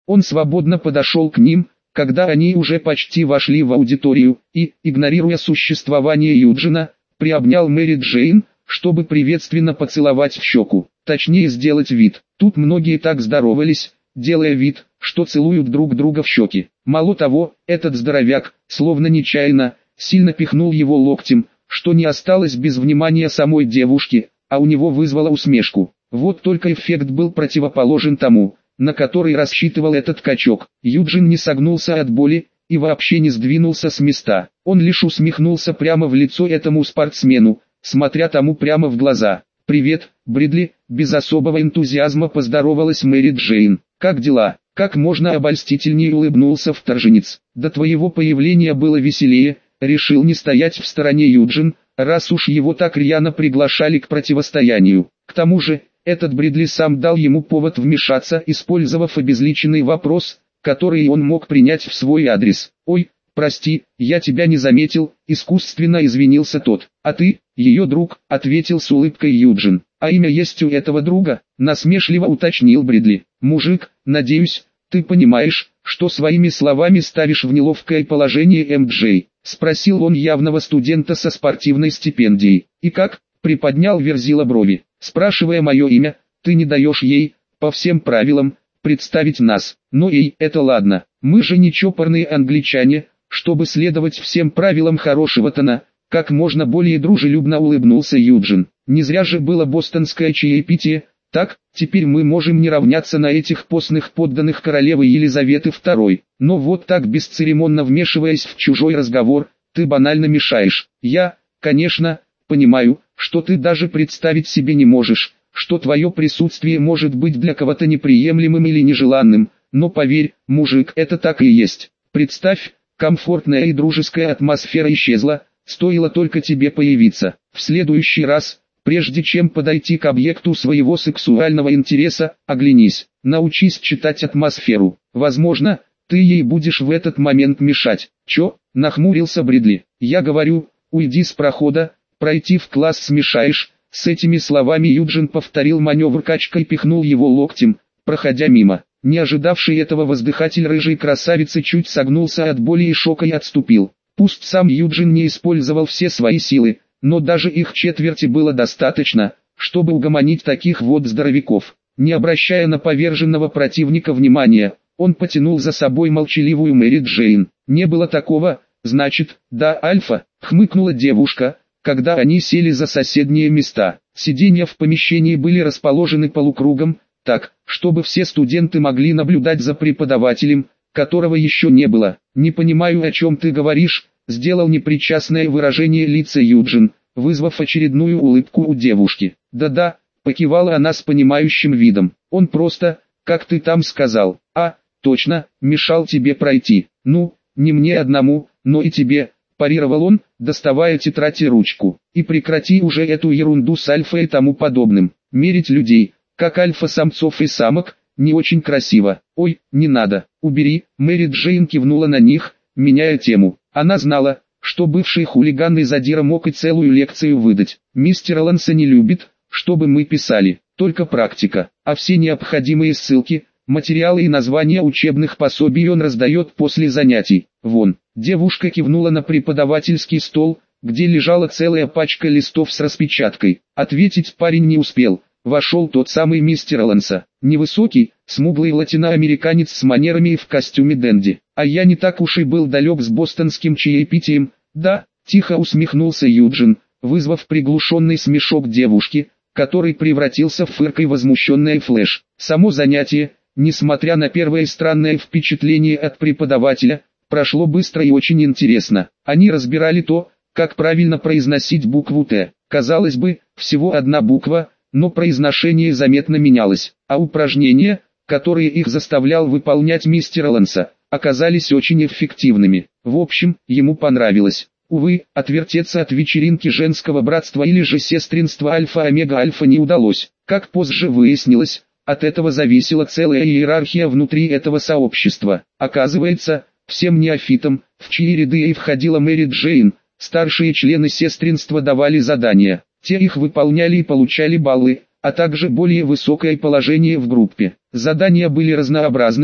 Он свободно подошел к ним, когда они уже почти вошли в аудиторию, и, игнорируя существование Юджина, приобнял Мэри Джейн, чтобы приветственно поцеловать в щеку, точнее сделать вид. Тут многие так здоровались, делая вид, что целуют друг друга в щеки. Мало того, этот здоровяк, словно нечаянно, сильно пихнул его локтем, что не осталось без внимания самой девушки, а у него вызвало усмешку. Вот только эффект был противоположен тому, на который рассчитывал этот качок. Юджин не согнулся от боли и вообще не сдвинулся с места. Он лишь усмехнулся прямо в лицо этому спортсмену, смотря тому прямо в глаза. «Привет, Бридли», без особого энтузиазма поздоровалась Мэри Джейн. «Как дела?» Как можно обольстительнее улыбнулся вторженец. «До твоего появления было веселее», решил не стоять в стороне Юджин, раз уж его так рьяно приглашали к противостоянию. К тому же, этот Бридли сам дал ему повод вмешаться, использовав обезличенный вопрос, который он мог принять в свой адрес. «Ой, прости, я тебя не заметил», искусственно извинился тот. «А ты, ее друг», ответил с улыбкой Юджин. «А имя есть у этого друга?» насмешливо уточнил Бридли. «Мужик, надеюсь, ты понимаешь, что своими словами ставишь в неловкое положение МДЖ?» спросил он явного студента со спортивной стипендией. «И как?» приподнял Верзила брови. «Спрашивая мое имя, ты не даешь ей, по всем правилам, представить нас. Но ей это ладно, мы же не чопорные англичане, чтобы следовать всем правилам хорошего тона», как можно более дружелюбно улыбнулся Юджин. «Не зря же было бостонское чаепитие, так, теперь мы можем не равняться на этих постных подданных королевы Елизаветы II. Но вот так бесцеремонно вмешиваясь в чужой разговор, ты банально мешаешь. Я, конечно, понимаю, что ты даже представить себе не можешь, что твое присутствие может быть для кого-то неприемлемым или нежеланным, но поверь, мужик, это так и есть. Представь, комфортная и дружеская атмосфера исчезла, стоило только тебе появиться. В следующий раз, прежде чем подойти к объекту своего сексуального интереса, оглянись, научись читать атмосферу. Возможно, ты ей будешь в этот момент мешать. Чё? Нахмурился Бридли. Я говорю, уйди с прохода, пройти в класс смешаешь. С этими словами Юджин повторил маневр качкой и пихнул его локтем, проходя мимо. Не ожидавший этого воздыхатель рыжей красавицы чуть согнулся от боли и шока и отступил. Пусть сам Юджин не использовал все свои силы, но даже их четверти было достаточно, чтобы угомонить таких вот здоровяков. Не обращая на поверженного противника внимания, он потянул за собой молчаливую Мэри Джейн. «Не было такого, значит, да, Альфа?» — хмыкнула девушка, когда они сели за соседние места. Сиденья в помещении были расположены полукругом, так, чтобы все студенты могли наблюдать за преподавателем, которого еще не было. «Не понимаю, о чем ты говоришь», — сделал непричастное выражение лица Юджин, вызвав очередную улыбку у девушки. «Да-да», — покивала она с понимающим видом. «Он просто, как ты там сказал, точно, мешал тебе пройти. Ну, не мне одному, но и тебе», — парировал он, доставая тетрадь и ручку. «И прекрати уже эту ерунду с альфа и тому подобным. Мерить людей, как альфа-самцов и самок, не очень красиво. Ой, не надо, убери». Мэри Джейн кивнула на них, меняя тему. Она знала, что бывший хулиган и задира мог и целую лекцию выдать. «Мистер Ланса не любит, чтобы мы писали, только практика, а все необходимые ссылки, материалы и названия учебных пособий он раздает после занятий. Вон». Девушка кивнула на преподавательский стол, где лежала целая пачка листов с распечаткой. Ответить парень не успел. Вошел тот самый мистер Ланса, невысокий, смуглый латиноамериканец с манерами и в костюме денди. «А я не так уж и был далек с бостонским чаепитием, да?» — тихо усмехнулся Юджин, вызвав приглушенный смешок девушки, который превратился в фыркой возмущенная Флэш. Само занятие, несмотря на первое странное впечатление от преподавателя, прошло быстро и очень интересно. Они разбирали то, как правильно произносить букву «Т». Казалось бы, всего одна буква, но произношение заметно менялось, а упражнения, которые их заставлял выполнять мистер Ланса, оказались очень эффективными. В общем, ему понравилось. Увы, отвертеться от вечеринки женского братства или же сестринства альфа-омега-альфа не удалось. Как позже выяснилось, от этого зависела целая иерархия внутри этого сообщества. Оказывается, всем неофитам, в чьи ряды и входила Мэри Джейн, старшие члены сестринства давали задания. Те их выполняли и получали баллы, а также более высокое положение в группе. Задания были разнообразными,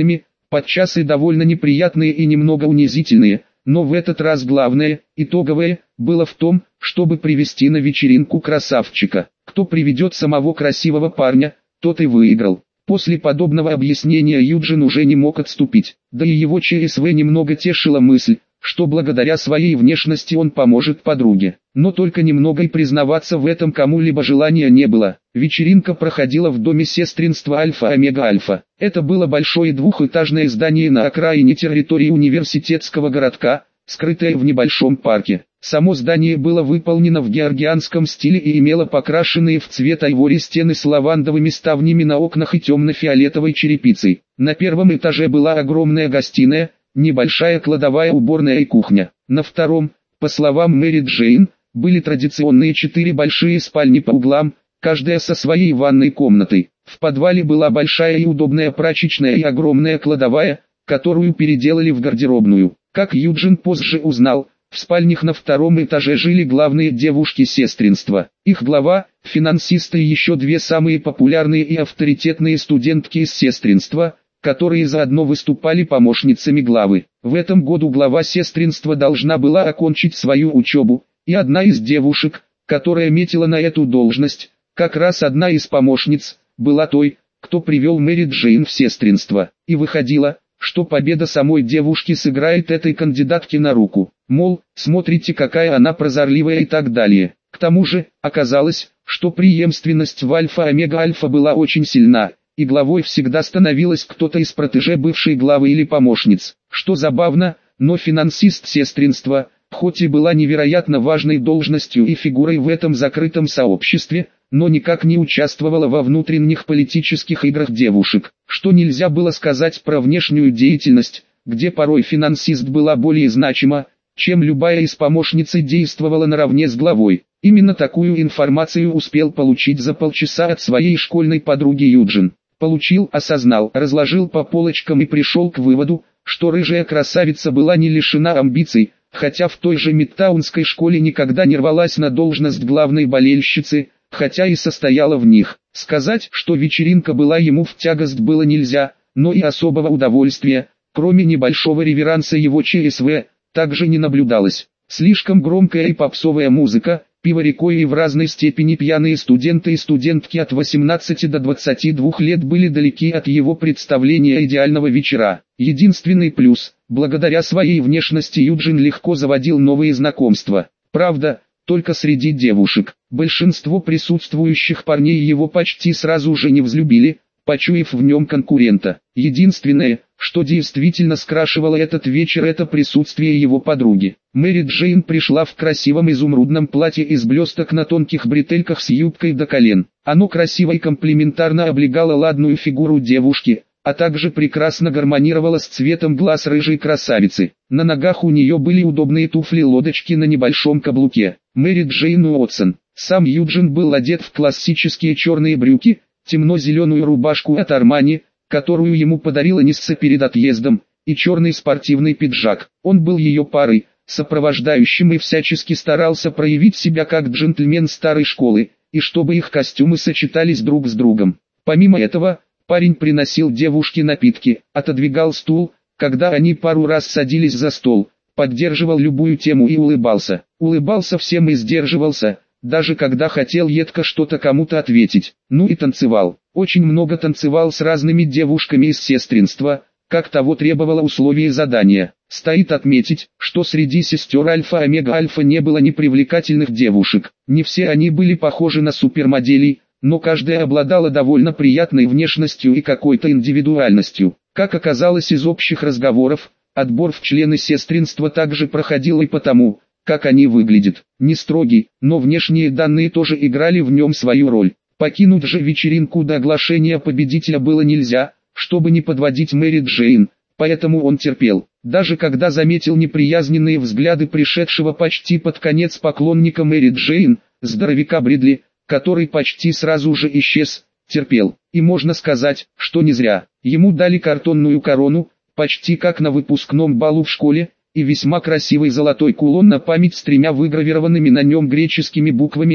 подчас и довольно неприятные и немного унизительные, но в этот раз главное, итоговое, было в том, чтобы привести на вечеринку красавчика. Кто приведет самого красивого парня, тот и выиграл. После подобного объяснения Юджин уже не мог отступить, да и его ЧСВ немного тешила мысль, что благодаря своей внешности он поможет подруге. Но только немного и признаваться в этом кому-либо желания не было. Вечеринка проходила в доме сестринства Альфа-Омега-Альфа. Это было большое двухэтажное здание на окраине территории университетского городка, скрытое в небольшом парке. Само здание было выполнено в георгианском стиле и имело покрашенные в цвет айвори стены с лавандовыми ставнями на окнах и темно-фиолетовой черепицей. На первом этаже была огромная гостиная, небольшая кладовая, уборная и кухня. На втором, по словам Мэри Джейн, были традиционные 4 большие спальни по углам, каждая со своей ванной комнатой. В подвале была большая и удобная прачечная и огромная кладовая, которую переделали в гардеробную. Как Юджин позже узнал, в спальнях на втором этаже жили главные девушки сестринства. Их глава, финансисты и еще 2 самые популярные и авторитетные студентки из сестринства, которые заодно выступали помощницами главы. В этом году глава сестринства должна была окончить свою учебу, и одна из девушек, которая метила на эту должность, как раз одна из помощниц, была той, кто привел Мэри Джейн в сестринство. И выходило, что победа самой девушки сыграет этой кандидатке на руку. Мол, смотрите, какая она прозорливая и так далее. К тому же, оказалось, что преемственность в Альфа-Омега-Альфа была очень сильна, и главой всегда становилась кто-то из протеже бывшей главы или помощниц. Что забавно, но финансист сестринства, хоть и была невероятно важной должностью и фигурой в этом закрытом сообществе, но никак не участвовала во внутренних политических играх девушек. Что нельзя было сказать про внешнюю деятельность, где порой финансист была более значима, чем любая из помощниц и действовала наравне с главой. Именно такую информацию успел получить за полчаса от своей школьной подруги Юджин. Получил, осознал, разложил по полочкам и пришел к выводу, что рыжая красавица была не лишена амбиций, хотя в той же Мидтаунской школе никогда не рвалась на должность главной болельщицы, хотя и состояла в них. Сказать, что вечеринка была ему в тягость, было нельзя, но и особого удовольствия, кроме небольшого реверанса его ЧСВ, также не наблюдалось. Слишком громкая и попсовая музыка, пиво рекой и в разной степени пьяные студенты и студентки от 18 до 22 лет были далеки от его представления идеального вечера. Единственный плюс, благодаря своей внешности Юджин легко заводил новые знакомства. Правда, только среди девушек. Большинство присутствующих парней его почти сразу же не взлюбили, почуяв в нем конкурента. Единственное, что действительно скрашивало этот вечер, это присутствие его подруги. Мэри Джейн пришла в красивом изумрудном платье из блесток на тонких бретельках с юбкой до колен. Оно красиво и комплементарно облегало ладную фигуру девушки, а также прекрасно гармонировало с цветом глаз рыжей красавицы. На ногах у нее были удобные туфли-лодочки на небольшом каблуке. Мэри Джейн Уотсон. Сам Юджин был одет в классические черные брюки, темно-зеленую рубашку от Армани, которую ему подарила Нисса перед отъездом, и черный спортивный пиджак. Он был ее парой, сопровождающим, и всячески старался проявить себя как джентльмен старой школы, и чтобы их костюмы сочетались друг с другом. Помимо этого, парень приносил девушке напитки, отодвигал стул, когда они пару раз садились за стол, поддерживал любую тему и улыбался. Улыбался всем и сдерживался, даже когда хотел едко что-то кому-то ответить. Ну и танцевал. Очень много танцевал с разными девушками из сестринства, как того требовало условие задания. Стоит отметить, что среди сестер Альфа-Омега-Альфа не было непривлекательных девушек. Не все они были похожи на супермоделей, но каждая обладала довольно приятной внешностью и какой-то индивидуальностью. Как оказалось из общих разговоров, отбор в члены сестринства также проходил и потому, как они выглядят. Не строгий, но внешние данные тоже играли в нем свою роль. Покинуть же вечеринку до оглашения победителя было нельзя, чтобы не подводить Мэри Джейн, поэтому он терпел. Даже когда заметил неприязненные взгляды пришедшего почти под конец поклонника Мэри Джейн, здоровяка Бридли, который почти сразу же исчез, терпел. И можно сказать, что не зря. Ему дали картонную корону, почти как на выпускном балу в школе, и весьма красивый золотой кулон на память с 3 выгравированными на нем греческими буквами «А».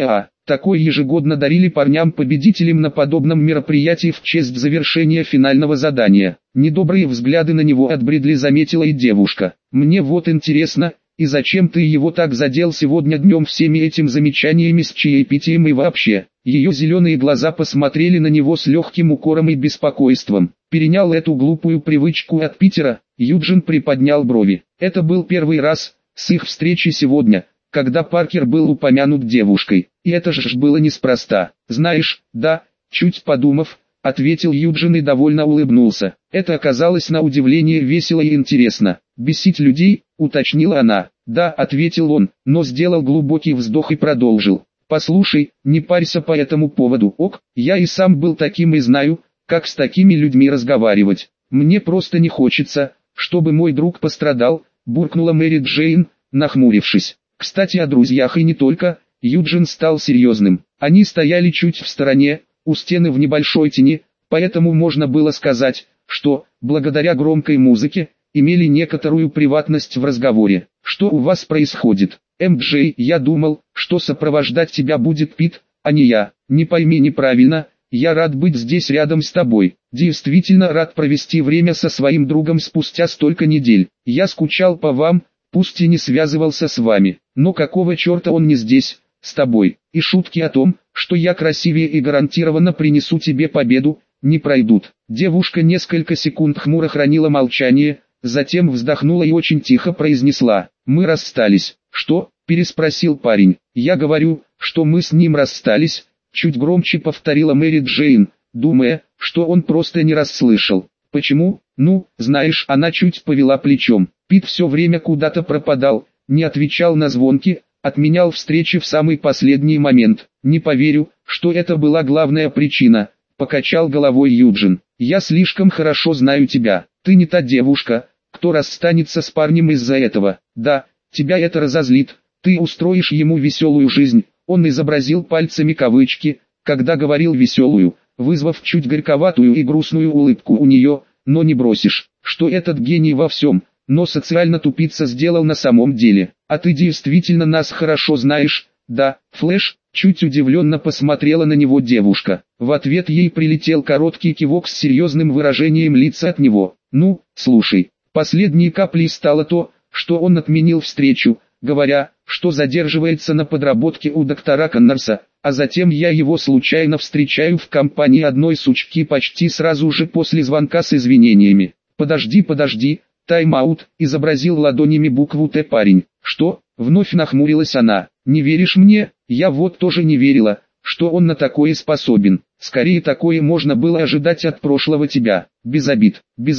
Такой ежегодно дарили парням-победителям на подобном мероприятии в честь завершения финального задания. Недобрые взгляды на него от Бридли заметила и девушка. «Мне вот интересно, и зачем ты его так задел сегодня днем всеми этими замечаниями с чаепитием и вообще?» Ее зеленые глаза посмотрели на него с легким укором и беспокойством. Перенял эту глупую привычку от Питера. Юджин приподнял брови. Это был первый раз с их встречи сегодня, когда Паркер был упомянут девушкой. И это ж было неспроста. «Знаешь, да», чуть подумав, ответил Юджин и довольно улыбнулся. Это оказалось на удивление весело и интересно. «Бесить людей», уточнила она. «Да», ответил он, но сделал глубокий вздох и продолжил. «Послушай, не парься по этому поводу, ок, я и сам был таким и знаю, как с такими людьми разговаривать. Мне просто не хочется, чтобы мой друг пострадал», буркнула Мэри Джейн, нахмурившись. «Кстати, о друзьях и не только». Юджин стал серьезным. Они стояли чуть в стороне, у стены в небольшой тени, поэтому можно было сказать, что, благодаря громкой музыке, имели некоторую приватность в разговоре. «Что у вас происходит? Джей, я думал, что сопровождать тебя будет Пит, а не я. Не пойми неправильно, я рад быть здесь рядом с тобой. Действительно рад провести время со своим другом спустя столько недель. Я скучал по вам, пусть и не связывался с вами. Но какого черта он не здесь, с тобой? И шутки о том, что я красивее и гарантированно принесу тебе победу, не пройдут». Девушка несколько секунд хмуро хранила молчание, затем вздохнула и очень тихо произнесла: «Мы расстались». «Что?» – переспросил парень. «Я говорю, что мы с ним расстались», – чуть громче повторила Мэри Джейн, думая, что он просто не расслышал. «Почему?» «Ну, знаешь», она чуть повела плечом. «Пит все время куда-то пропадал, не отвечал на звонки, отменял встречи в самый последний момент. Не поверю, что это была главная причина», – покачал головой Юджин. «Я слишком хорошо знаю тебя. Ты не та девушка, кто расстанется с парнем из-за этого. Да, тебя это разозлит, ты устроишь ему веселую жизнь». Он изобразил пальцами кавычки, когда говорил «веселую», вызвав чуть горьковатую и грустную улыбку у нее, «но не бросишь, что этот гений во всем, но социально тупица сделал на самом деле. А ты действительно нас хорошо знаешь, да, Флэш?» Чуть удивленно посмотрела на него девушка. В ответ ей прилетел короткий кивок с серьезным выражением лица от него. «Ну, слушай». Последней каплей стало то, что он отменил встречу, говоря, что задерживается на подработке у доктора Коннорса, а затем я его случайно встречаю в компании одной сучки почти сразу же после звонка с извинениями. Подожди, тайм-аут», изобразил ладонями букву «Т» парень. «Что?» — вновь нахмурилась она. «Не веришь мне?» Я вот тоже не верила, что он на такое способен. Скорее такое можно было ожидать от прошлого тебя. Без обид,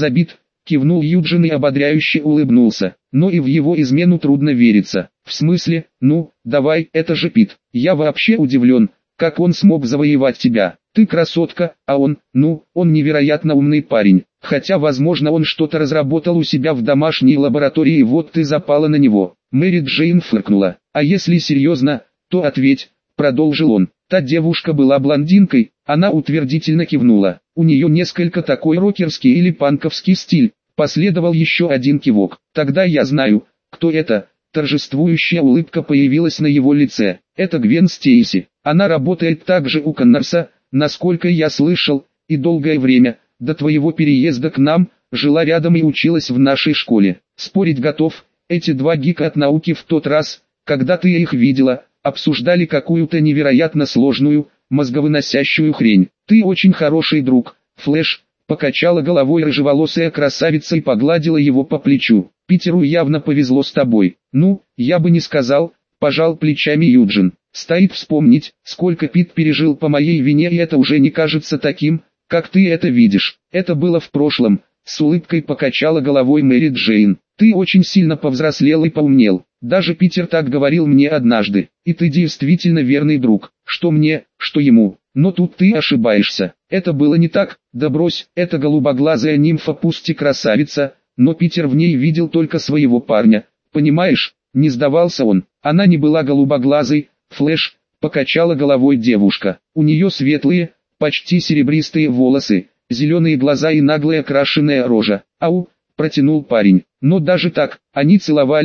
кивнул Юджин и ободряюще улыбнулся. Но и в его измену трудно вериться. В смысле? Ну, давай, это же Пит. Я вообще удивлен, как он смог завоевать тебя. Ты красотка, а он невероятно умный парень. Хотя возможно он что-то разработал у себя в домашней лаборатории и вот ты запала на него. Мэри Джейн фыркнула. А если серьезно, то ответь, продолжил он. Та девушка была блондинкой, она утвердительно кивнула. У нее несколько такой рокерский или панковский стиль. Последовал еще один кивок. Тогда я знаю, кто это. Торжествующая улыбка появилась на его лице. Это Гвен Стейси. Она работает также у Коннорса, насколько я слышал, и долгое время, до твоего переезда к нам, жила рядом и училась в нашей школе. Спорить готов, эти два гика от науки в тот раз, когда ты их видела, обсуждали какую-то невероятно сложную, мозговыносящую хрень. Ты очень хороший друг, Флэш, покачала головой рыжеволосая красавица и погладила его по плечу. Питеру явно повезло с тобой. Ну, я бы не сказал, пожал плечами Юджин. Стоит вспомнить, сколько Пит пережил по моей вине, и это уже не кажется таким, как ты это видишь. Это было в прошлом, с улыбкой покачала головой Мэри Джейн. Ты очень сильно повзрослел и поумнел. Даже Питер так говорил мне однажды. И ты действительно верный друг. Что мне, что ему. Но тут ты ошибаешься. Это было не так. Да брось, эта голубоглазая нимфа пусть и красавица, но Питер в ней видел только своего парня. Понимаешь, не сдавался он. Она не была голубоглазой, Флэш, покачала головой девушка. У нее светлые, почти серебристые волосы, зеленые глаза и наглая крашеная рожа. Ау, протянул парень. Но даже так, они целовались,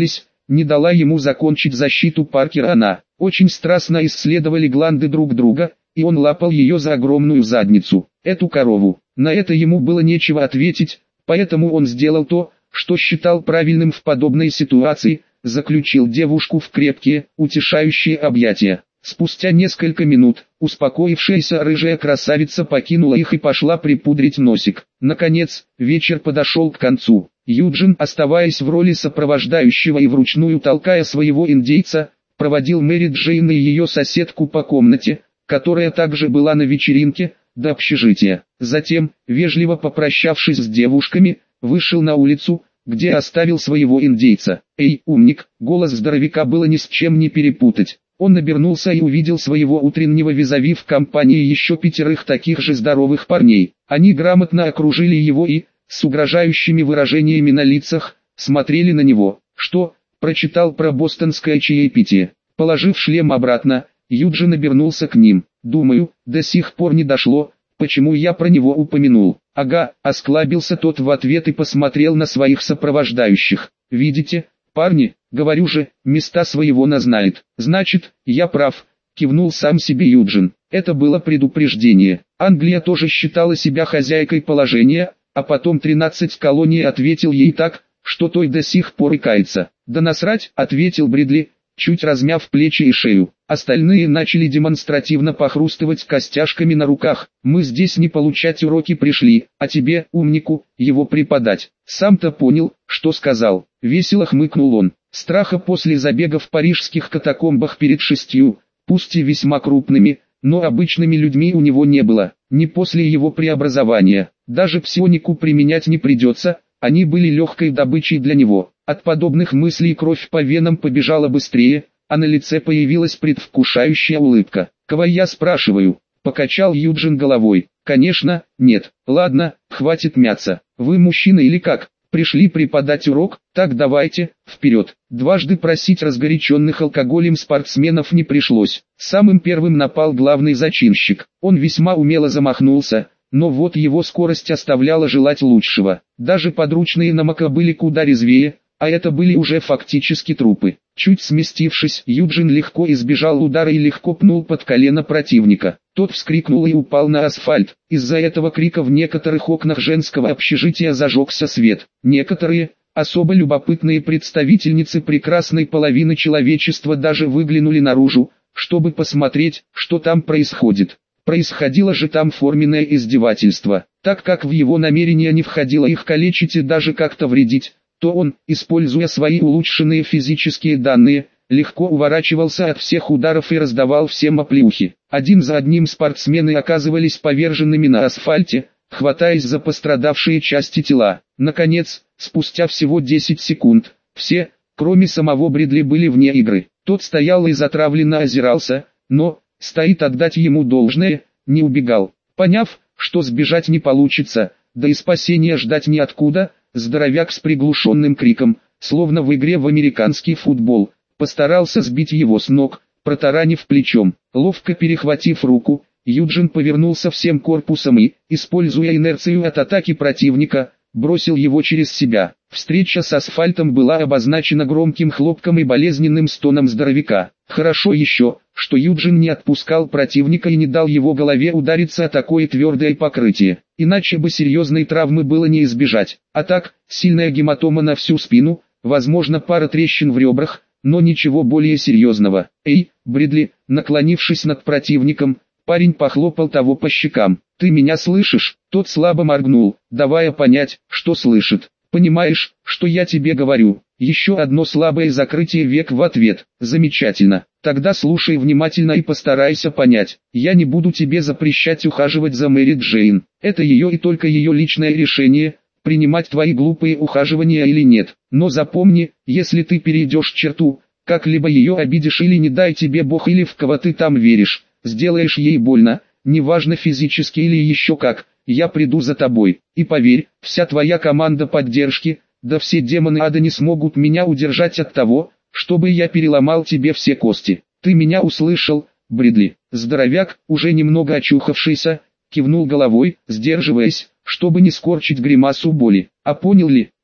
не дала ему закончить защиту Паркера. Она очень страстно исследовали гланды друг друга, и он лапал ее за огромную задницу, эту корову. На это ему было нечего ответить, поэтому он сделал то, что считал правильным в подобной ситуации, заключил девушку в крепкие, утешающие объятия. Спустя несколько минут, успокоившаяся рыжая красавица покинула их и пошла припудрить носик. Наконец, вечер подошел к концу. Юджин, оставаясь в роли сопровождающего и вручную толкая своего индейца, проводил Мэри Джейн и ее соседку по комнате, которая также была на вечеринке, до общежития. Затем, вежливо попрощавшись с девушками, вышел на улицу, где оставил своего индейца. «Эй, умник!» Голос здоровяка было ни с чем не перепутать. Он обернулся и увидел своего утреннего визави в компании еще 5 таких же здоровых парней. Они грамотно окружили его и, с угрожающими выражениями на лицах, смотрели на него. «Что?» – прочитал про бостонское чаепитие. Положив шлем обратно, Юджин обернулся к ним. «Думаю, до сих пор не дошло, почему я про него упомянул». «Ага», – осклабился тот в ответ и посмотрел на своих сопровождающих. «Видите, парни, говорю же, места своего назнает». «Значит, я прав», – кивнул сам себе Юджин. Это было предупреждение. Англия тоже считала себя хозяйкой положения, а потом 13 колоний ответил ей так, что той до сих пор и кается. «Да насрать», – ответил Бридли, чуть размяв плечи и шею. Остальные начали демонстративно похрустывать костяшками на руках. «Мы здесь не получать уроки пришли, а тебе, умнику, его преподать». Сам-то понял, что сказал. Весело хмыкнул он. Страха после забега в парижских катакомбах перед 6, пусть и весьма крупными, но обычными людьми у него не было. Не после его преобразования. Даже псионику применять не придется, они были легкой добычей для него. От подобных мыслей кровь по венам побежала быстрее, а на лице появилась предвкушающая улыбка. «Кого я спрашиваю?» – покачал Юджин головой. «Конечно, нет. Ладно, хватит мяться. Вы мужчина или как? Пришли преподать урок? Так давайте, вперед». Дважды просить разгоряченных алкоголем спортсменов не пришлось. Самым первым напал главный зачинщик. Он весьма умело замахнулся, но вот его скорость оставляла желать лучшего. Даже подручные Намака были куда резвее, а это были уже фактически трупы. Чуть сместившись, Юджин легко избежал удара и легко пнул под колено противника. Тот вскрикнул и упал на асфальт. Из-за этого крика в некоторых окнах женского общежития зажегся свет. Некоторые, особо любопытные представительницы прекрасной половины человечества даже выглянули наружу, чтобы посмотреть, что там происходит. Происходило же там форменное издевательство. Так как в его намерения не входило их калечить и даже как-то вредить, то он, используя свои улучшенные физические данные, легко уворачивался от всех ударов и раздавал всем оплеухи. Один за одним спортсмены оказывались поверженными на асфальте, хватаясь за пострадавшие части тела. Наконец, спустя всего 10 секунд, все, кроме самого Бридли, были вне игры. Тот стоял и затравленно озирался, но, стоит отдать ему должное, не убегал. Поняв, что сбежать не получится, да и спасения ждать неоткуда, здоровяк с приглушенным криком, словно в игре в американский футбол, постарался сбить его с ног, протаранив плечом. Ловко перехватив руку, Юджин повернулся всем корпусом и, используя инерцию от атаки противника, бросил его через себя. Встреча с асфальтом была обозначена громким хлопком и болезненным стоном здоровяка. Хорошо еще, что Юджин не отпускал противника и не дал его голове удариться о такое твердое покрытие. Иначе бы серьезной травмы было не избежать. А так, сильная гематома на всю спину, возможно пара трещин в ребрах, но ничего более серьезного. «Эй, Бридли!» Наклонившись над противником, парень похлопал того по щекам. «Ты меня слышишь?» Тот слабо моргнул, давая понять, что слышит. «Понимаешь, что я тебе говорю?» Еще одно слабое закрытие век в ответ. «Замечательно. Тогда слушай внимательно и постарайся понять. Я не буду тебе запрещать ухаживать за Мэри Джейн. Это ее и только ее личное решение, принимать твои глупые ухаживания или нет. Но запомни, если ты перейдешь черту, как-либо ее обидишь или не дай тебе Бог или в кого ты там веришь, сделаешь ей больно, неважно физически или еще как, я приду за тобой. И поверь, вся твоя команда поддержки, да все демоны ада не смогут меня удержать от того, чтобы я переломал тебе все кости. Ты меня услышал, Бридли?» Здоровяк, уже немного очухавшийся, кивнул головой, сдерживаясь, чтобы не скорчить гримасу боли. «А понял ли?»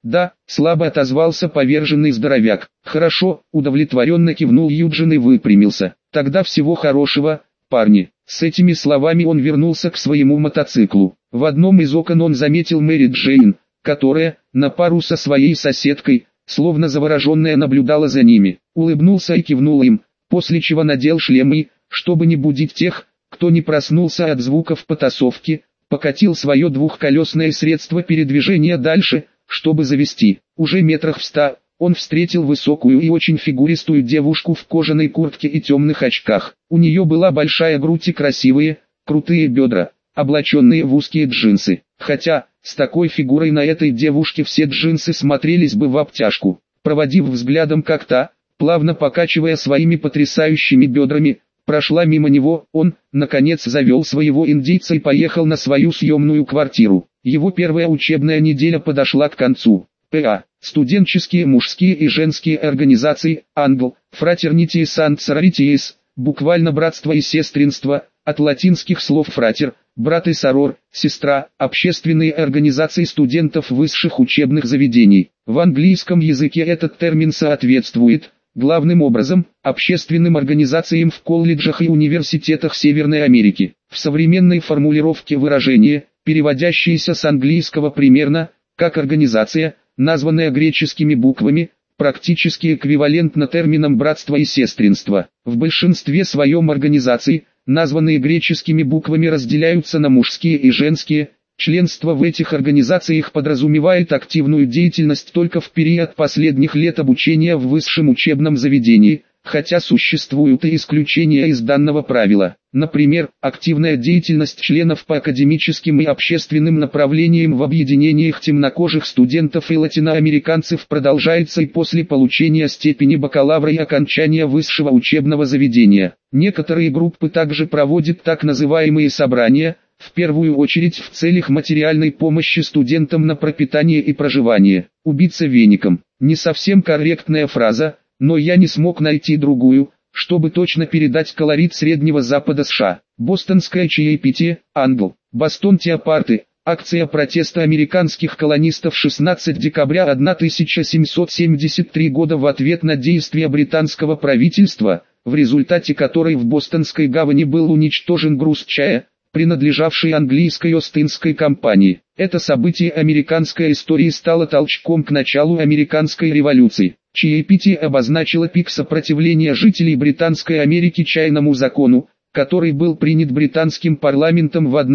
Да, слабо отозвался поверженный здоровяк. Хорошо, удовлетворенно кивнул Юджин и выпрямился. Тогда всего хорошего, парни. С этими словами он вернулся к своему мотоциклу. В одном из окон он заметил Мэри Джейн, которая, на пару со своей соседкой, словно завороженная наблюдала за ними. Улыбнулся и кивнул им, после чего надел шлем и, чтобы не будить тех, кто не проснулся от звуков потасовки, покатил свое двухколесное средство передвижения дальше, чтобы завести. Уже метрах в 100, он встретил высокую и очень фигуристую девушку в кожаной куртке и темных очках. У нее была большая грудь и красивые, крутые бедра, облаченные в узкие джинсы. Хотя, с такой фигурой на этой девушке все джинсы смотрелись бы в обтяжку. Проводив взглядом как та, плавно покачивая своими потрясающими бедрами, прошла мимо него, он, наконец, завел своего индийца и поехал на свою съемную квартиру. Его первая учебная неделя подошла к концу. ПА. Студенческие мужские и женские организации, Англ, Fraternities and Sororities, буквально братство и сестринство, от латинских слов фратер, брат и сорор, сестра, общественные организации студентов высших учебных заведений. В английском языке этот термин соответствует, главным образом, общественным организациям в колледжах и университетах Северной Америки. В современной формулировке выражение, переводящееся с английского примерно, как организация, названная греческими буквами, практически эквивалентно терминам братство и сестринство. В большинстве своем организации, названные греческими буквами, разделяются на мужские и женские. Членство в этих организациях подразумевает активную деятельность только в период последних лет обучения в высшем учебном заведении, хотя существуют и исключения из данного правила. Например, активная деятельность членов по академическим и общественным направлениям в объединениях темнокожих студентов и латиноамериканцев продолжается и после получения степени бакалавра и окончания высшего учебного заведения. Некоторые группы также проводят так называемые собрания, в первую очередь в целях материальной помощи студентам на пропитание и проживание. Убиться веником. Не совсем корректная фраза, но я не смог найти другую, чтобы точно передать колорит Среднего Запада США. Бостонское чаепитие, Англ. Бостон Тиа-парти. Акция протеста американских колонистов 16 декабря 1773 года в ответ на действия британского правительства, в результате которой в Бостонской гавани был уничтожен груз чая, принадлежавший английской Остинской компании. Это событие американской истории стало толчком к началу американской революции. Чаепитие обозначило пик сопротивления жителей Британской Америки чайному закону, который был принят британским парламентом в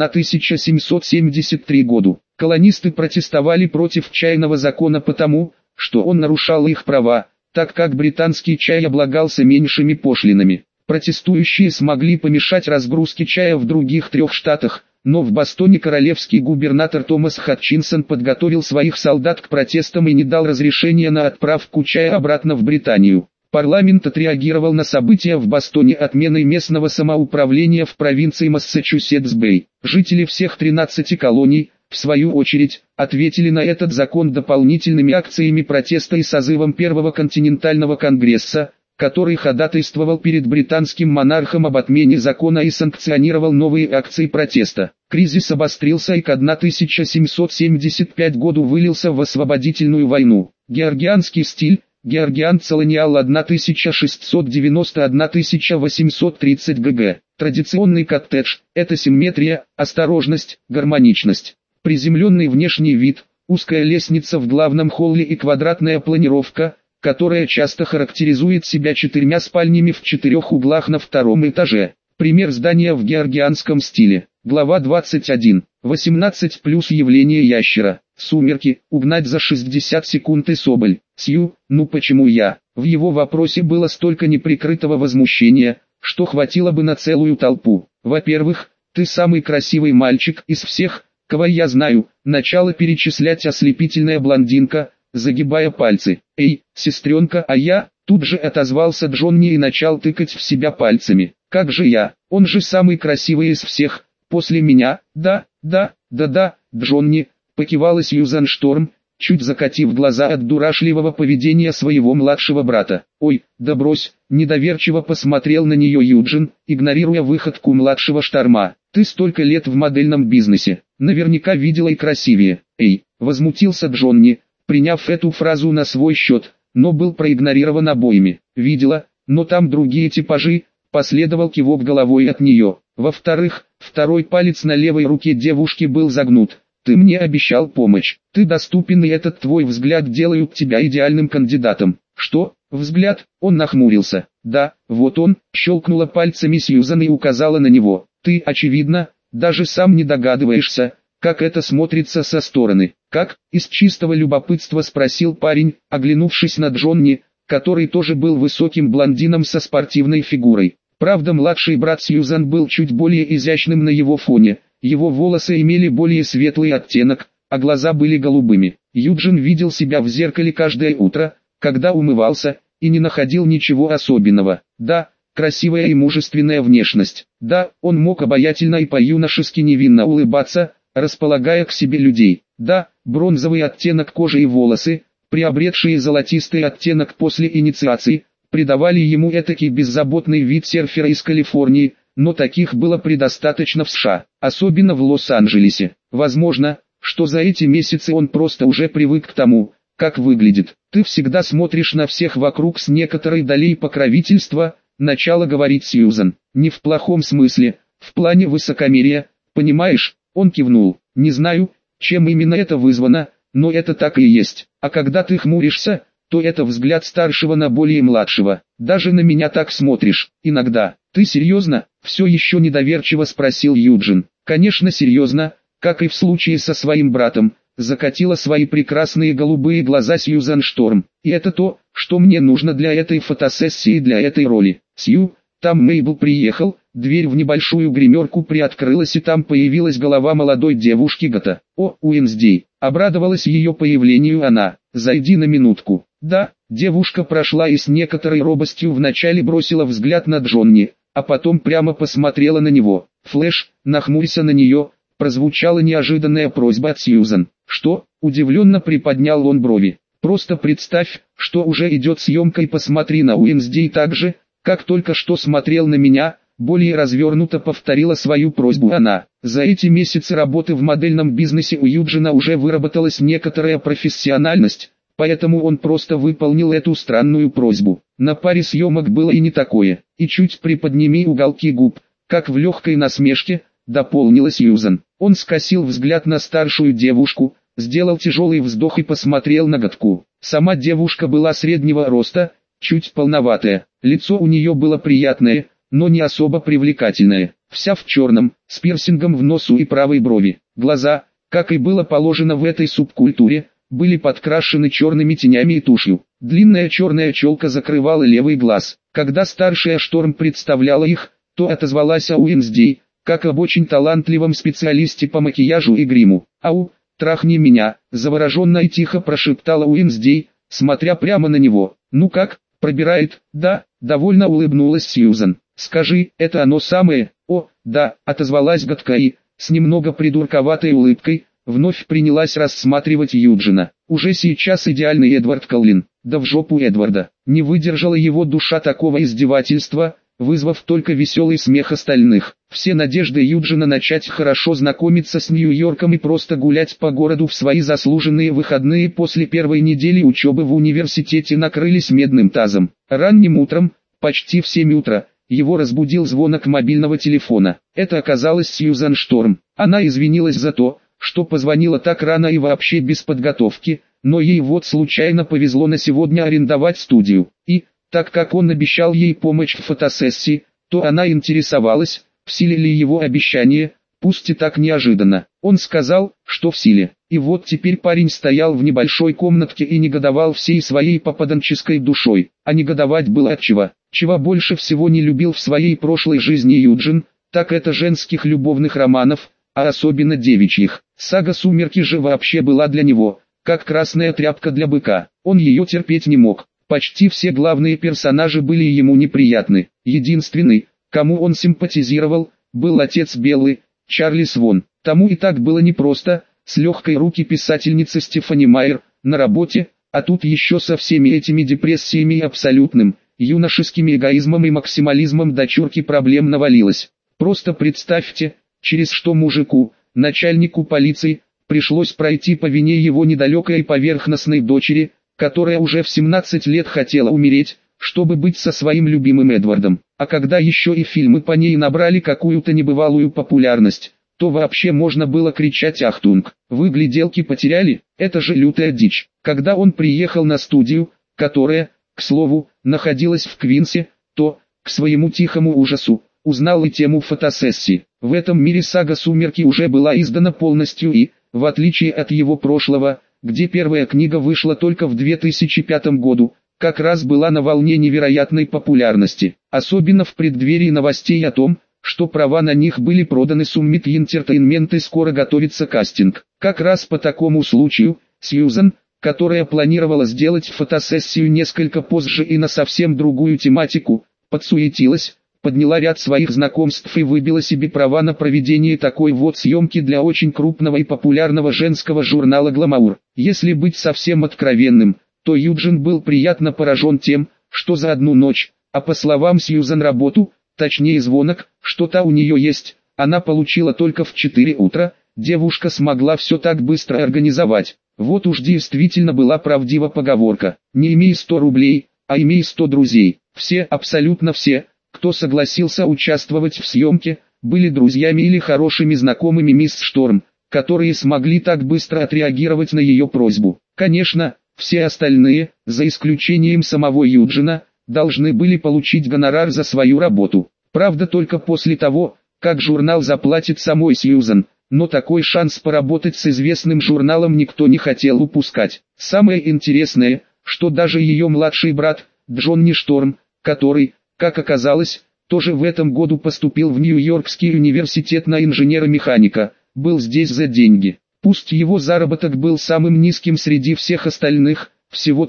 1773 году. Колонисты протестовали против чайного закона потому, что он нарушал их права, так как британский чай облагался меньшими пошлинами. Протестующие смогли помешать разгрузке чая в других 3 штатах, но в Бостоне королевский губернатор Томас Хатчинсон подготовил своих солдат к протестам и не дал разрешения на отправку чая обратно в Британию. Парламент отреагировал на события в Бостоне отменой местного самоуправления в провинции Массачусетс-Бэй. Жители всех 13 колоний, в свою очередь, ответили на этот закон дополнительными акциями протеста и созывом Первого континентального конгресса, который ходатайствовал перед британским монархом об отмене закона и санкционировал новые акции протеста. Кризис обострился и к 1775 году вылился в освободительную войну. Георгианский стиль, Георгиан Целониал 1690-1830 г. Традиционный коттедж – это симметрия, осторожность, гармоничность. Приземленный внешний вид, узкая лестница в главном холле и квадратная планировка, которая часто характеризует себя 4 спальнями в 4 углах на 2-м этаже. Пример здания в георгианском стиле. Глава 21. 18 плюс явление ящера. Сумерки, угнать за 60 секунд и Соболь. Сью, ну почему я? В его вопросе было столько неприкрытого возмущения, что хватило бы на целую толпу. Во-первых, ты самый красивый мальчик из всех, кого я знаю. Начала перечислять ослепительная блондинка, загибая пальцы. «Эй, сестренка, а я?» Тут же отозвался Джонни и начал тыкать в себя пальцами. «Как же я? Он же самый красивый из всех, после меня, да, Джонни», покивала Сьюзан Шторм, чуть закатив глаза от дурашливого поведения своего младшего брата. «Ой, да брось», недоверчиво посмотрел на нее Юджин, игнорируя выходку младшего Шторма. «Ты столько лет в модельном бизнесе, наверняка видела и красивее». «Эй», возмутился Джонни, приняв эту фразу на свой счет, но был проигнорирован обоими. «Видела, но там другие типажи», последовал кивок головой от нее. Во-вторых, второй палец на левой руке девушки был загнут. «Ты мне обещал помощь. Ты доступен, и этот твой взгляд делают тебя идеальным кандидатом». «Что?» «Взгляд?» Он нахмурился. «Да, вот он», щелкнула пальцами Сьюзан и указала на него. «Ты, очевидно, даже сам не догадываешься, как это смотрится со стороны». «Как?» — из чистого любопытства спросил парень, оглянувшись на Джонни, который тоже был высоким блондином со спортивной фигурой. Правда, младший брат Сьюзан был чуть более изящным на его фоне, его волосы имели более светлый оттенок, а глаза были голубыми. Юджин видел себя в зеркале каждое утро, когда умывался, и не находил ничего особенного. Да, красивая и мужественная внешность. Да, он мог обаятельно и по-юношески невинно улыбаться, располагая к себе людей. Да, бронзовый оттенок кожи и волосы, приобретшие золотистый оттенок после инициации, придавали ему этакий беззаботный вид серфера из Калифорнии, но таких было предостаточно в США, особенно в Лос-Анджелесе. Возможно, что за эти месяцы он просто уже привык к тому, как выглядит. «Ты всегда смотришь на всех вокруг с некоторой долей покровительства», начала говорить Сьюзан. «Не в плохом смысле, в плане высокомерия, понимаешь?» Он кивнул. «Не знаю, чем именно это вызвано, но это так и есть. А когда ты хмуришься, то это взгляд старшего на более младшего. Даже на меня так смотришь, иногда». «Ты серьезно?» — все еще недоверчиво спросил Юджин. «Конечно серьезно, как и в случае со своим братом», закатила свои прекрасные голубые глаза Сьюзан Шторм. «И это то, что мне нужно для этой фотосессии, для этой роли. Сью, там Мейбл приехал». Дверь в небольшую гримерку приоткрылась, и там появилась голова молодой девушки Гата. «О, Уинсдей!» — обрадовалась ее появлению она. «Зайди на минутку». «Да». Девушка прошла и с некоторой робостью вначале бросила взгляд на Джонни, а потом прямо посмотрела на него. «Флэш, нахмурься на нее», — прозвучала неожиданная просьба от Сьюзан. «Что?» — удивленно приподнял он брови. «Просто представь, что уже идет съемка, и посмотри на Уинсдей так же, как только что смотрел на меня», — более развернуто повторила свою просьбу она. За эти месяцы работы в модельном бизнесе у Юджина уже выработалась некоторая профессиональность, поэтому он просто выполнил эту странную просьбу. На паре съемок было и не такое. «И чуть приподними уголки губ», как в легкой насмешке, дополнила Сьюзан. Он скосил взгляд на старшую девушку, сделал тяжелый вздох и посмотрел на Гатку. Сама девушка была среднего роста, чуть полноватая. Лицо у нее было приятное, но не особо привлекательное. Вся в черном, с пирсингом в носу и правой брови. Глаза, как и было положено в этой субкультуре, были подкрашены черными тенями и тушью. Длинная черная челка закрывала левый глаз. Когда старшая Шторм представляла их, то отозвалась о Уинсдей, как об очень талантливом специалисте по макияжу и гриму. «Ау, трахни меня», — завороженно и тихо прошептала Уинсдей, смотря прямо на него. «Ну как, пробирает?» «Да», — довольно улыбнулась Сьюзан. «Скажи, это оно самое?» «О, да», — отозвалась Гатка и, с немного придурковатой улыбкой, вновь принялась рассматривать Юджина. Уже сейчас идеальный Эдвард Коллин. Да в жопу Эдварда. Не выдержала его душа такого издевательства, вызвав только веселый смех остальных. Все надежды Юджина начать хорошо знакомиться с Нью-Йорком и просто гулять по городу в свои заслуженные выходные после первой недели учебы в университете накрылись медным тазом. Ранним утром, почти в 7 утра, его разбудил звонок мобильного телефона. Это оказалась Сьюзан Шторм. Она извинилась за то, что позвонила так рано и вообще без подготовки, но ей вот случайно повезло на сегодня арендовать студию. И, так как он обещал ей помощь в фотосессии, то она интересовалась, в силе ли его обещание, пусть и так неожиданно. Он сказал, что в силе. И вот теперь парень стоял в небольшой комнатке и негодовал всей своей попаданческой душой. А негодовать было отчего. Чего больше всего не любил в своей прошлой жизни Юджин, так это женских любовных романов, а особенно девичьих. Сага «Сумерки» же вообще была для него, как красная тряпка для быка. Он ее терпеть не мог. Почти все главные персонажи были ему неприятны. Единственный, кому он симпатизировал, был отец Беллы, Чарли Свон. Тому и так было непросто, с легкой руки писательницы Стефани Майер, на работе, а тут еще со всеми этими депрессиями и абсолютным, юношеским эгоизмом и максимализмом дочурки проблем навалилось. Просто представьте, через что мужику, начальнику полиции, пришлось пройти по вине его недалекой и поверхностной дочери, которая уже в 17 лет хотела умереть, чтобы быть со своим любимым Эдвардом. А когда еще и фильмы по ней набрали какую-то небывалую популярность, то вообще можно было кричать «Ахтунг!». Вы гляделки потеряли? Это же лютая дичь. Когда он приехал на студию, которая, к слову, находилась в Квинсе, то, к своему тихому ужасу, узнал и тему фотосессии. В этом мире сага «Сумерки» уже была издана полностью и, в отличие от его прошлого, где первая книга вышла только в 2005 году, как раз была на волне невероятной популярности, особенно в преддверии новостей о том, что права на них были проданы Summit Entertainment и скоро готовится кастинг. Как раз по такому случаю, Сьюзан, которая планировала сделать фотосессию несколько позже и на совсем другую тематику, подсуетилась, подняла ряд своих знакомств и выбила себе права на проведение такой вот съемки для очень крупного и популярного женского журнала «Гламур». Если быть совсем откровенным, то Юджин был приятно поражен тем, что за одну ночь, а по словам Сьюзан работу, точнее звонок, что-то у нее есть, она получила только в 4 утра, девушка смогла все так быстро организовать. Вот уж действительно была правдива поговорка: не имей 100 рублей, а имей 100 друзей. Все, абсолютно все, кто согласился участвовать в съемке, были друзьями или хорошими знакомыми мисс Шторм, которые смогли так быстро отреагировать на ее просьбу. Конечно, все остальные, за исключением самого Юджина, должны были получить гонорар за свою работу. Правда, только после того, как журнал заплатит самой Сьюзан, но такой шанс поработать с известным журналом никто не хотел упускать. Самое интересное, что даже ее младший брат, Джонни Шторм, который, как оказалось, тоже в этом году поступил в Нью-Йоркский университет на инженера-механика, был здесь за деньги. Пусть его заработок был самым низким среди всех остальных, всего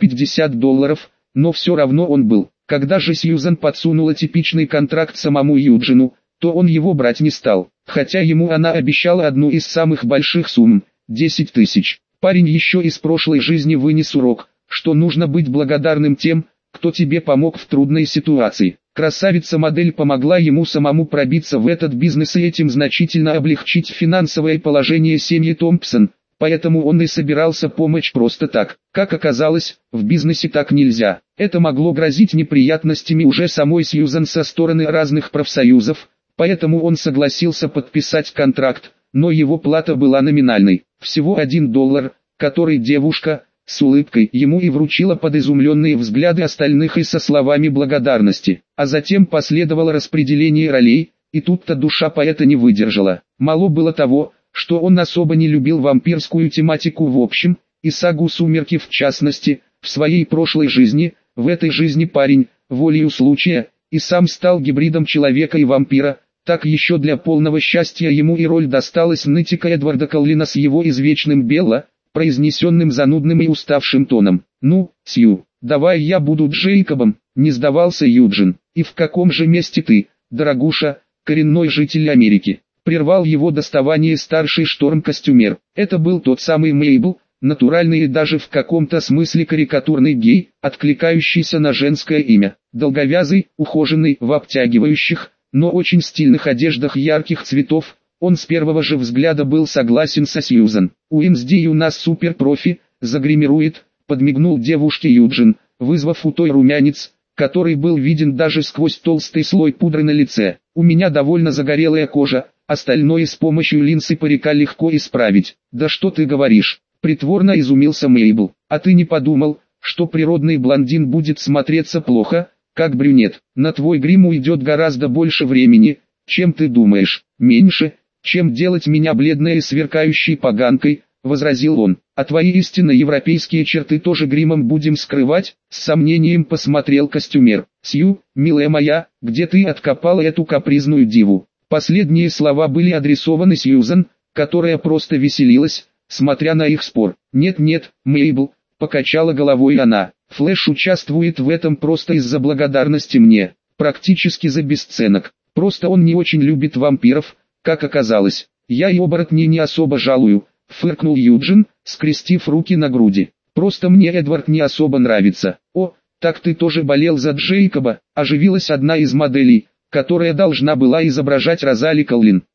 $350, но все равно он был. Когда же Сьюзан подсунула типичный контракт самому Юджину, то он его брать не стал, хотя ему она обещала одну из самых больших сумм – 10 тысяч. Парень еще из прошлой жизни вынес урок, что нужно быть благодарным тем, кто тебе помог в трудной ситуации. Красавица-модель помогла ему самому пробиться в этот бизнес и этим значительно облегчить финансовое положение семьи Томпсон, поэтому он и собирался помочь просто так. Как оказалось, в бизнесе так нельзя. Это могло грозить неприятностями уже самой Сьюзан со стороны разных профсоюзов, поэтому он согласился подписать контракт, но его плата была номинальной, всего $1, который девушка, с улыбкой, ему и вручила под изумленные взгляды остальных и со словами благодарности. А затем последовало распределение ролей, и тут-то душа поэта не выдержала. Мало было того, что он особо не любил вампирскую тематику в общем, и сагу «Сумерки» в частности, в своей прошлой жизни, в этой жизни парень, волею случая, и сам стал гибридом человека и вампира, так еще для полного счастья ему и роль досталась нытика Эдварда Коллина с его извечным «Белла», произнесенным занудным и уставшим тоном. «Ну, Сью, давай я буду Джейкобом», — не сдавался Юджин. «И в каком же месте ты, дорогуша, коренной житель Америки?» Прервал его доставание старший Шторм-костюмер. Это был тот самый Мейбл, натуральный и даже в каком-то смысле карикатурный гей, откликающийся на женское имя. Долговязый, ухоженный, в обтягивающих, но очень стильных одеждах ярких цветов, он с первого же взгляда был согласен со Сьюзан. «Уинсди у нас суперпрофи, загримирует», — подмигнул девушке Юджин, вызвав у той румянец, который был виден даже сквозь толстый слой пудры на лице. «У меня довольно загорелая кожа, остальное с помощью линз и парика легко исправить». «Да что ты говоришь?» — притворно изумился Мейбл. «А ты не подумал, что природный блондин будет смотреться плохо, как брюнет? На твой грим уйдет гораздо больше времени, чем ты думаешь. Меньше, чем делать меня бледной и сверкающей поганкой», — возразил он. «А твои истинно европейские черты тоже гримом будем скрывать?» — с сомнением посмотрел костюмер. «Сью, милая моя, где ты откопала эту капризную диву?» Последние слова были адресованы Сьюзан, которая просто веселилась, смотря на их спор. «Нет-нет, Мейбл», — покачала головой она, — «Флэш участвует в этом просто из-за благодарности мне, практически за бесценок. Просто он не очень любит вампиров, как оказалось. Я и оборотней не особо жалую», — фыркнул Юджин, скрестив руки на груди. «Просто мне Эдвард не особо нравится». «О, так ты тоже болел за Джейкоба», — оживилась одна из моделей, которая должна была изображать Розали Коллин.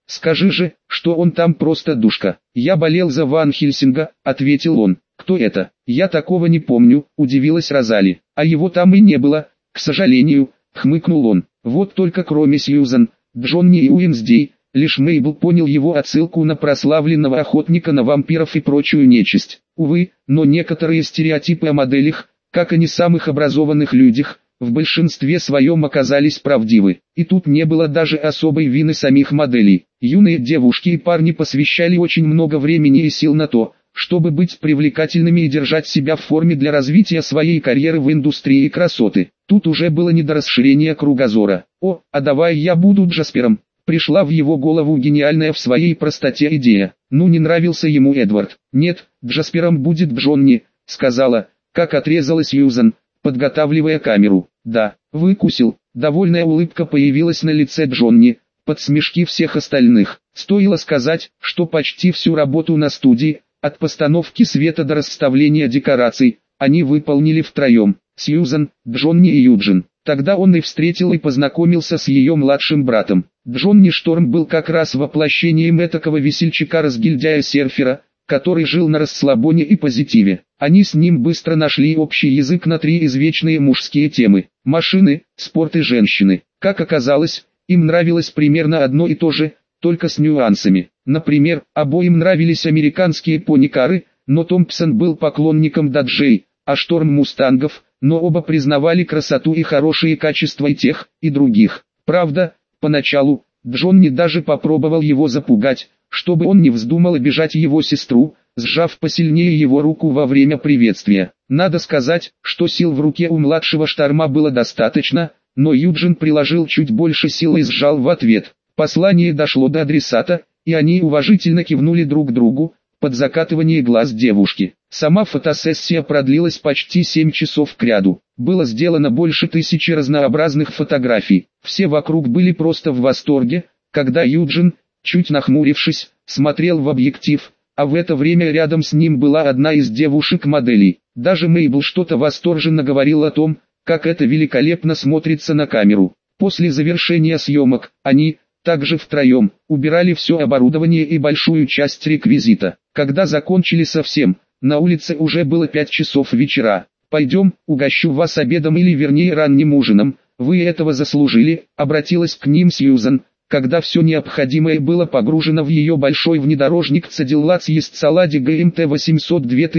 Скажи же, что он там просто душка. Я болел за Ван Хельсинга, ответил он. Кто это? Я такого не помню, удивилась Розали. А его там и не было, к сожалению, хмыкнул он. Вот только кроме Сьюзан, Джонни и Уинсдей, лишь Мейбл понял его отсылку на прославленного охотника на вампиров и прочую нечисть. Увы, но некоторые стереотипы о моделях, как и не самых образованных людях, в большинстве своем оказались правдивы. И тут не было даже особой вины самих моделей. Юные девушки и парни посвящали очень много времени и сил на то, чтобы быть привлекательными и держать себя в форме для развития своей карьеры в индустрии красоты. Тут уже было не до расширения кругозора. «О, а давай я буду Джаспером!» Пришла в его голову гениальная в своей простоте идея. Ну не нравился ему Эдвард. «Нет, Джаспером будет Джонни», сказала, как отрезала Сьюзан, подготавливая камеру. «Да, выкусил». Довольная улыбка появилась на лице Джонни, под смешки всех остальных. Стоило сказать, что почти всю работу на студии, от постановки света до расставления декораций, они выполнили втроем. Сьюзан, Джонни и Юджин. Тогда он и встретил и познакомился с ее младшим братом. Джонни Шторм был как раз воплощением этакого весельчака-разгильдяя-серфера, который жил на расслабоне и позитиве. Они с ним быстро нашли общий язык на три извечные мужские темы: машины, спорт и женщины. Как оказалось, им нравилось примерно одно и то же, только с нюансами. Например, обоим нравились американские пони-кары, но Томпсон был поклонником даджей, а Шторм мустангов, но оба признавали красоту и хорошие качества и тех, и других. Правда, поначалу, Джонни даже попробовал его запугать, чтобы он не вздумал обижать его сестру, сжав посильнее его руку во время приветствия. Надо сказать, что сил в руке у младшего Шторма было достаточно, но Юджин приложил чуть больше сил и сжал в ответ. Послание дошло до адресата, и они уважительно кивнули друг другу, под закатывание глаз девушки. Сама фотосессия продлилась почти 7 часов кряду. Было сделано больше 1000 разнообразных фотографий. Все вокруг были просто в восторге, когда Юджин, чуть нахмурившись, смотрел в объектив, а в это время рядом с ним была одна из девушек-моделей. Даже Мейбл что-то восторженно говорила о том, как это великолепно смотрится на камеру. После завершения съемок, они, также втроем, убирали все оборудование и большую часть реквизита. Когда закончили совсем, на улице уже было 5 часов вечера. «Пойдем, угощу вас обедом или вернее ранним ужином, вы этого заслужили», обратилась к ним Сьюзан, когда все необходимое было погружено в ее большой внедорожник Cadillac Есть-Салади ГМТ 800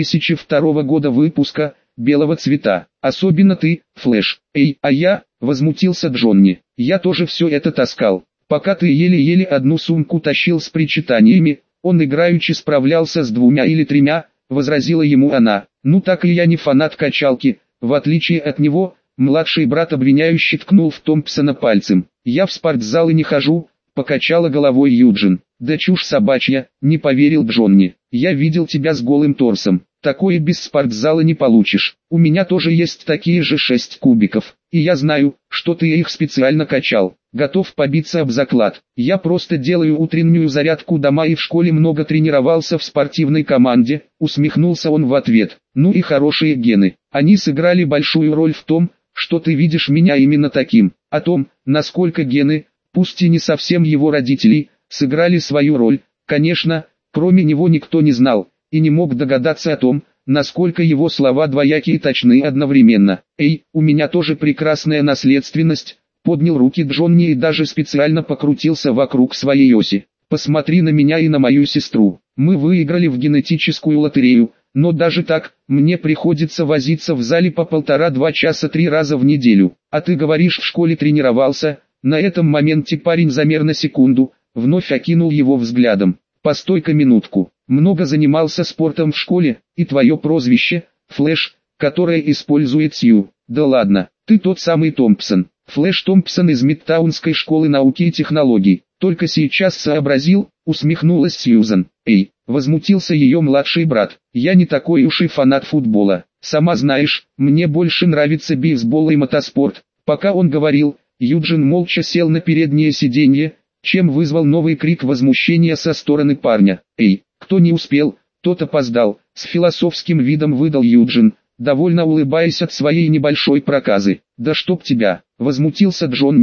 2002 года выпуска, белого цвета. «Особенно ты, Флэш». «Эй, а я», возмутился Джонни, «я тоже все это таскал. Пока ты еле-еле одну сумку тащил с причитаниями, он играючи справлялся с 2 или 3, возразила ему она. Ну так и я не фанат качалки, в отличие от него, младший брат обвиняющий ткнул в Томпсона пальцем. Я в спортзал и не хожу, покачала головой Юджин. Да чушь собачья, не поверил Джонни. Я видел тебя с голым торсом. Такое без спортзала не получишь. У меня тоже есть такие же 6 кубиков, и я знаю, что ты их специально качал. Готов побиться об заклад. Я просто делаю утреннюю зарядку дома и в школе много тренировался в спортивной команде, усмехнулся он в ответ. Ну и хорошие гены. Они сыграли большую роль в том, что ты видишь меня именно таким. О том, насколько гены, пусть и не совсем его родителей, сыграли свою роль, конечно, кроме него никто не знал, и не мог догадаться о том, насколько его слова двояки и точны одновременно. «Эй, у меня тоже прекрасная наследственность», поднял руки Джонни и даже специально покрутился вокруг своей оси. «Посмотри на меня и на мою сестру. Мы выиграли в генетическую лотерею, но даже так, мне приходится возиться в зале по 1,5-2 часа 3 раза в неделю. А ты говоришь, в школе тренировался». На этом моменте парень замер на секунду, вновь окинул его взглядом. «Постой-ка минутку. Много занимался спортом в школе, и твое прозвище, Флэш, которое использует Сью. Да ладно, ты тот самый Томпсон». Флэш Томпсон из Мидтаунской школы науки и технологий. Только сейчас сообразил, усмехнулась Сьюзан. «Эй», возмутился ее младший брат, «я не такой уж и фанат футбола. Сама знаешь, мне больше нравится бейсбол и мотоспорт». Пока он говорил, Юджин молча сел на переднее сиденье, чем вызвал новый крик возмущения со стороны парня. «Эй, кто не успел, тот опоздал», с философским видом выдал Юджин, довольно улыбаясь от своей небольшой проказы. «Да чтоб тебя!» — возмутился Джонни,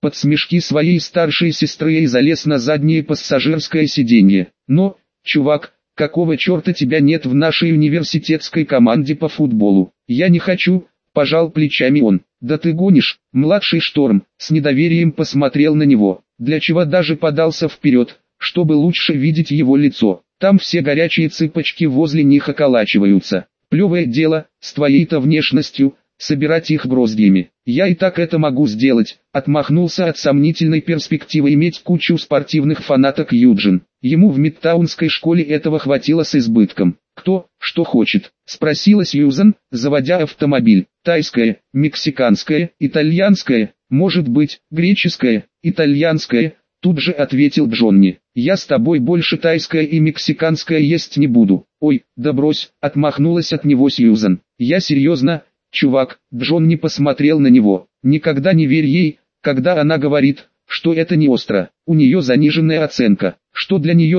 под смешки своей старшей сестры и залез на заднее пассажирское сиденье. Но, чувак, какого черта тебя нет в нашей университетской команде по футболу? Я не хочу, пожал плечами он. Да ты гонишь, младший Шторм, с недоверием посмотрел на него. Для чего даже подался вперед, чтобы лучше видеть его лицо. Там все горячие цыпочки возле них околачиваются. Плевое дело, с твоей-то внешностью, собирать их гроздьями. Я и так это могу сделать, отмахнулся от сомнительной перспективы иметь кучу спортивных фанаток Юджин. Ему в мидтаунской школе этого хватило с избытком. Кто, что хочет, спросила Сьюзан, заводя автомобиль. Тайское, мексиканское, итальянское, может быть, греческое, итальянское, тут же ответил Джонни. Я с тобой больше тайское и мексиканское есть не буду. Ой, да брось, отмахнулась от него Сьюзан. Я серьезно, чувак. Джонни посмотрел на него. Никогда не верь ей, когда она говорит, что это не остро. У нее заниженная оценка, что для нее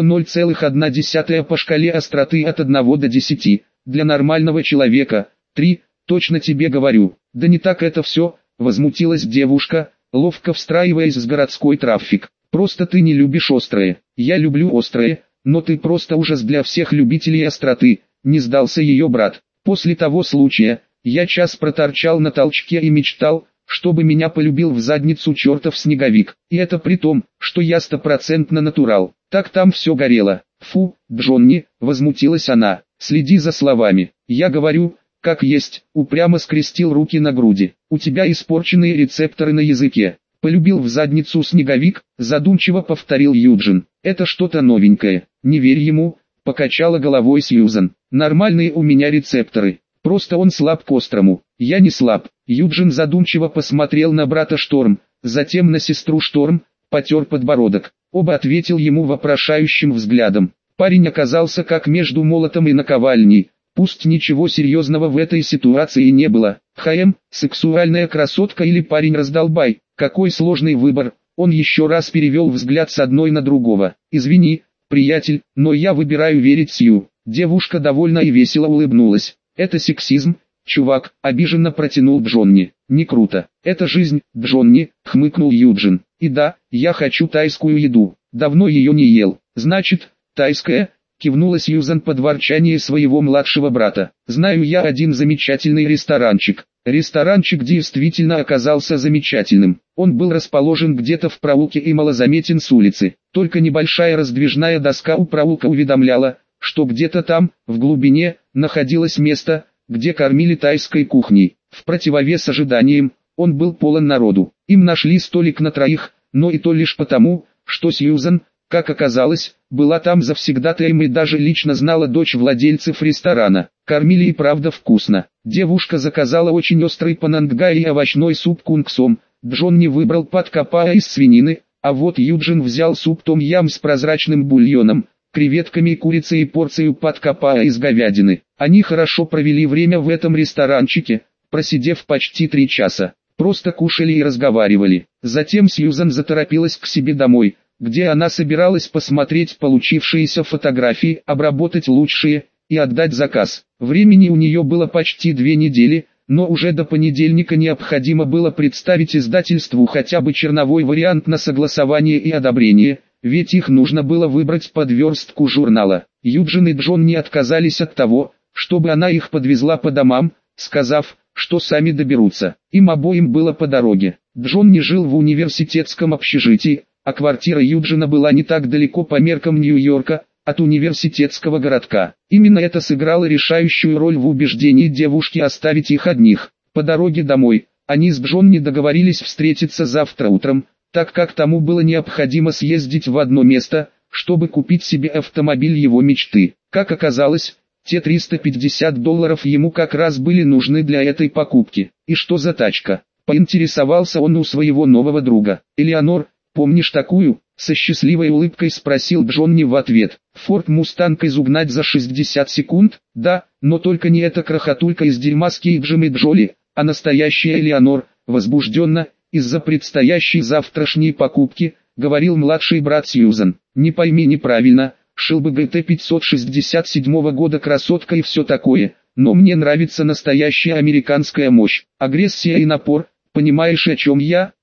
0,1 по шкале остроты от 1 до 10. Для нормального человека 3, точно тебе говорю. Да не так это все, возмутилась девушка, ловко встраиваясь в городской трафик. Просто ты не любишь острое. Я люблю острое, но ты просто ужас для всех любителей остроты, не сдался ее брат. После того случая, я час проторчал на толчке и мечтал, чтобы меня полюбил в задницу чертов снеговик. И это при том, что я 100% натурал. Так там все горело. Фу, Джонни, возмутилась она, следи за словами. Я говорю, как есть, упрямо скрестил руки на груди. У тебя испорченные рецепторы на языке. Полюбил в задницу снеговик, задумчиво повторил Юджин. Это что-то новенькое. Не верь ему, покачала головой Сьюзан. Нормальные у меня рецепторы. Просто он слаб к острому. Я не слаб. Юджин задумчиво посмотрел на брата Шторм, затем на сестру Шторм, потер подбородок. Оба ответил ему вопрошающим взглядом. Парень оказался как между молотом и наковальней. Пусть ничего серьезного в этой ситуации не было. Сексуальная красотка или парень-раздолбай. Какой сложный выбор. Он еще раз перевел взгляд с одной на другого. Извини, приятель, но я выбираю верить Сью. Девушка довольно и весело улыбнулась. Это сексизм, чувак, обиженно протянул Джонни. Не круто. Это жизнь, Джонни, хмыкнул Юджин. И да, я хочу тайскую еду. Давно ее не ел. Значит, тайская, кивнула Сьюзан под ворчание своего младшего брата. Знаю я один замечательный ресторанчик. Ресторанчик действительно оказался замечательным. Он был расположен где-то в проулке и малозаметен с улицы. Только небольшая раздвижная доска у проулка уведомляла, что где-то там, в глубине, находилось место, где кормили тайской кухней. В противовес ожиданиям, он был полон народу. Им нашли столик на троих, но и то лишь потому, что Сьюзан, как оказалось, была там завсегдатаем и даже лично знала дочь владельцев ресторана. Кормили и правда вкусно. Девушка заказала очень острый панангай и овощной суп кунг-сом. Джонни выбрал пад капаа из свинины, а вот Юджин взял суп том-ям с прозрачным бульоном, креветками и курицей и порцию пад капаа из говядины. Они хорошо провели время в этом ресторанчике, просидев почти 3 часа. Просто кушали и разговаривали. Затем Сьюзан заторопилась к себе домой, где она собиралась посмотреть получившиеся фотографии, обработать лучшие и отдать заказ. Времени у нее было почти 2 недели, но уже до понедельника необходимо было представить издательству хотя бы черновой вариант на согласование и одобрение, ведь их нужно было выбрать под верстку журнала. Юджин и Джон не отказались от того, чтобы она их подвезла по домам, сказав, что сами доберутся. Им обоим было по дороге. Джон не жил в университетском общежитии, а квартира Юджина была не так далеко по меркам Нью-Йорка, от университетского городка. Именно это сыграло решающую роль в убеждении девушки оставить их одних. По дороге домой, они с Джонни договорились встретиться завтра утром, так как тому было необходимо съездить в одно место, чтобы купить себе автомобиль его мечты. Как оказалось, те $350 ему как раз были нужны для этой покупки. И что за тачка? Поинтересовался он у своего нового друга. Элеонор, помнишь такую? Со счастливой улыбкой спросил Джонни в ответ. Форд Мустанг изугнать за 60 секунд? Да, но только не эта крохотулька из дерьма с Кейджем и Джоли, а настоящая Элеонор, возбужденно, из-за предстоящей завтрашней покупки, говорил младший брат Сьюзан. Не пойми неправильно, шил бы ГТ 567 года красотка и все такое, но мне нравится настоящая американская мощь, агрессия и напор, понимаешь о чем я,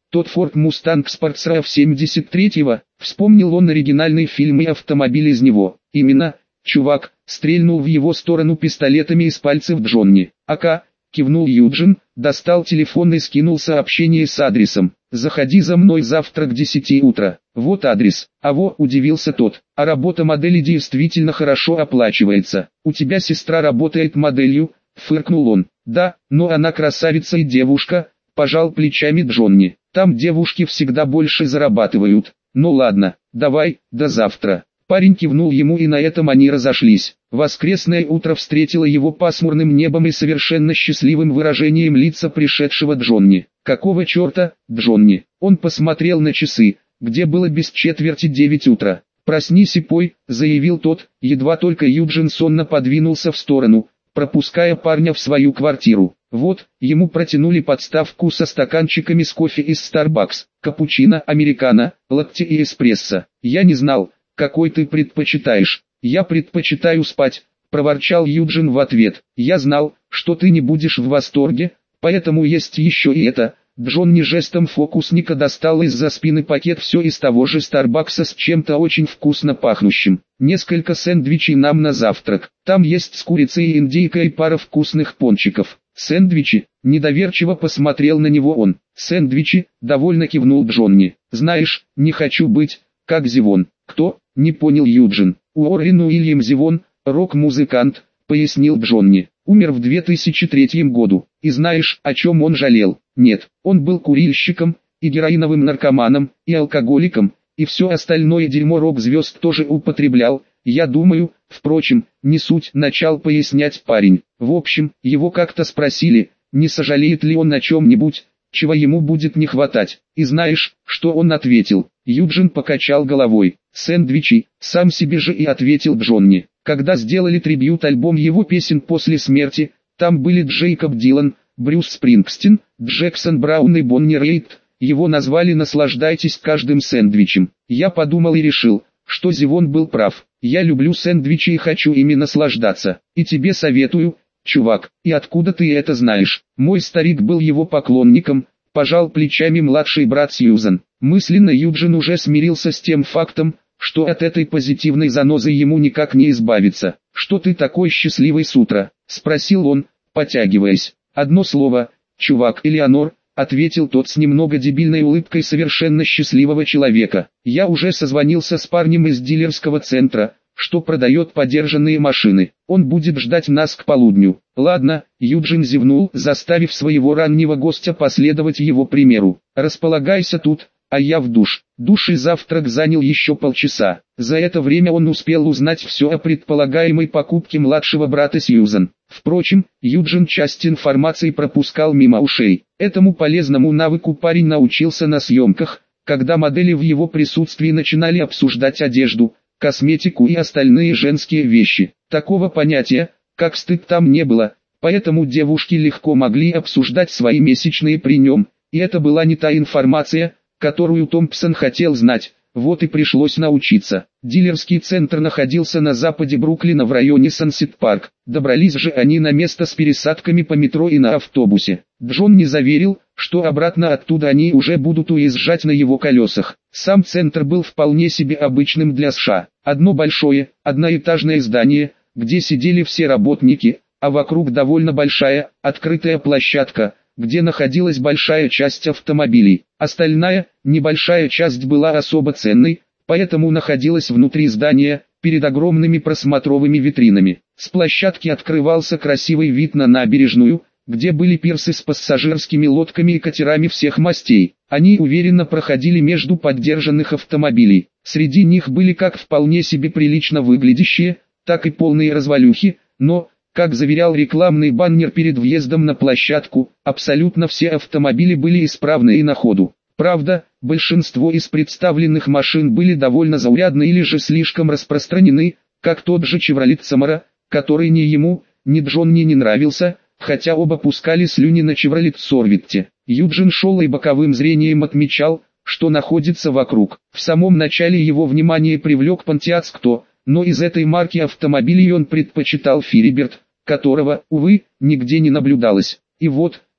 Тот Ford Mustang Sports RAV 73-го, вспомнил он оригинальный фильм и автомобиль из него. Именно, чувак, стрельнул в его сторону пистолетами из пальцев Джонни. «Ака», кивнул Юджин, достал телефон и скинул сообщение с адресом. «Заходи за мной завтра к 10 утра». «Вот адрес». «Аво», удивился тот. «А работа модели действительно хорошо оплачивается. У тебя сестра работает моделью?» Фыркнул он. «Да, но она красавица и девушка», пожал плечами Джонни. «Там девушки всегда больше зарабатывают». «Ну ладно, давай, до завтра». Парень кивнул ему, и на этом они разошлись. Воскресное утро встретило его пасмурным небом и совершенно счастливым выражением лица пришедшего Джонни. «Какого черта, Джонни?» Он посмотрел на часы, где было без четверти 9 утра. «Проснись и пой», заявил тот, едва только Юджин сонно подвинулся в сторону, пропуская парня в свою квартиру. Вот, ему протянули подставку со стаканчиками с кофе из Starbucks, капучино, американо, латте и эспрессо. «Я не знал, какой ты предпочитаешь». «Я предпочитаю спать», проворчал Юджин в ответ. «Я знал, что ты не будешь в восторге, поэтому есть еще и это». Джонни жестом фокусника достал из-за спины пакет все из того же Старбакса с чем-то очень вкусно пахнущим. «Несколько сэндвичей нам на завтрак. Там есть с курицей и индейкой и пара вкусных пончиков». «Сэндвичи?» – недоверчиво посмотрел на него он. «Сэндвичи?» – довольно кивнул Джонни. «Знаешь, не хочу быть, как Зевон». «Кто?» – не понял Юджин. «Уоррен Уильям Зевон, рок-музыкант», – пояснил Джонни. «Умер в 2003 году. И знаешь, о чем он жалел?» «Нет, он был курильщиком, и героиновым наркоманом, и алкоголиком, и все остальное дерьмо рок-звезд тоже употреблял. Я думаю, впрочем, не суть», – начал пояснять парень. В общем, его как-то спросили, не сожалеет ли он о чем-нибудь, чего ему будет не хватать. И знаешь, что он ответил? Юджин покачал головой. «Сэндвичи», сам себе же и ответил Джонни. Когда сделали трибьют-альбом его песен после смерти, там были Джейкоб Дилан, Брюс Спрингстин, Джексон Браун и Бонни Рейт. Его назвали «Наслаждайтесь каждым сэндвичем». Я подумал и решил, что Зевон был прав. Я люблю сэндвичи и хочу ими наслаждаться. И тебе советую, чувак. И откуда ты это знаешь? Мой старик был его поклонником, пожал плечами младший брат Сьюзан. Мысленно Юджин уже смирился с тем фактом, что от этой позитивной занозы ему никак не избавиться. «Что ты такой счастливый с утра?» – спросил он, потягиваясь. «Одно слово, чувак. Элеонор», – ответил тот с немного дебильной улыбкой совершенно счастливого человека. «Я уже созвонился с парнем из дилерского центра, что продает подержанные машины. Он будет ждать нас к полудню». «Ладно», – Юджин зевнул, заставив своего раннего гостя последовать его примеру. «Располагайся тут, а я в душ». Душ и завтрак занял еще полчаса. За это время он успел узнать все о предполагаемой покупке младшего брата Сьюзан. Впрочем, Юджин часть информации пропускал мимо ушей. Этому полезному навыку парень научился на съемках, когда модели в его присутствии начинали обсуждать одежду, косметику и остальные женские вещи. Такого понятия, как стыд, там не было, поэтому девушки легко могли обсуждать свои месячные при нем, и это была не та информация, которую Томпсон хотел знать, вот и пришлось научиться. Дилерский центр находился на западе Бруклина в районе Сансет-Парк. Добрались же они на место с пересадками по метро и на автобусе. Джон не заверил, что обратно оттуда они уже будут уезжать на его колесах. Сам центр был вполне себе обычным для США. Одно большое, одноэтажное здание, где сидели все работники, а вокруг довольно большая, открытая площадка, где находилась большая часть автомобилей. Остальная, небольшая часть была особо ценной, поэтому находилась внутри здания, перед огромными просмотровыми витринами. С площадки открывался красивый вид на набережную, где были пирсы с пассажирскими лодками и катерами всех мастей. Они уверенно проходили между поддержанных автомобилей. Среди них были как вполне себе прилично выглядящие, так и полные развалюхи, но, как заверял рекламный баннер перед въездом на площадку, абсолютно все автомобили были исправны и на ходу. Правда, большинство из представленных машин были довольно заурядны или же слишком распространены, как тот же Chevrolet Camaro, который ни ему, ни Джонни не нравился, хотя оба пускали слюни на Chevrolet Corvette. Юджин шел и боковым зрением отмечал, что находится вокруг. В самом начале его внимание привлек Pontiac Squto, но из этой марки автомобилей он предпочитал Firebird, которого, увы, нигде не наблюдалось. И вот,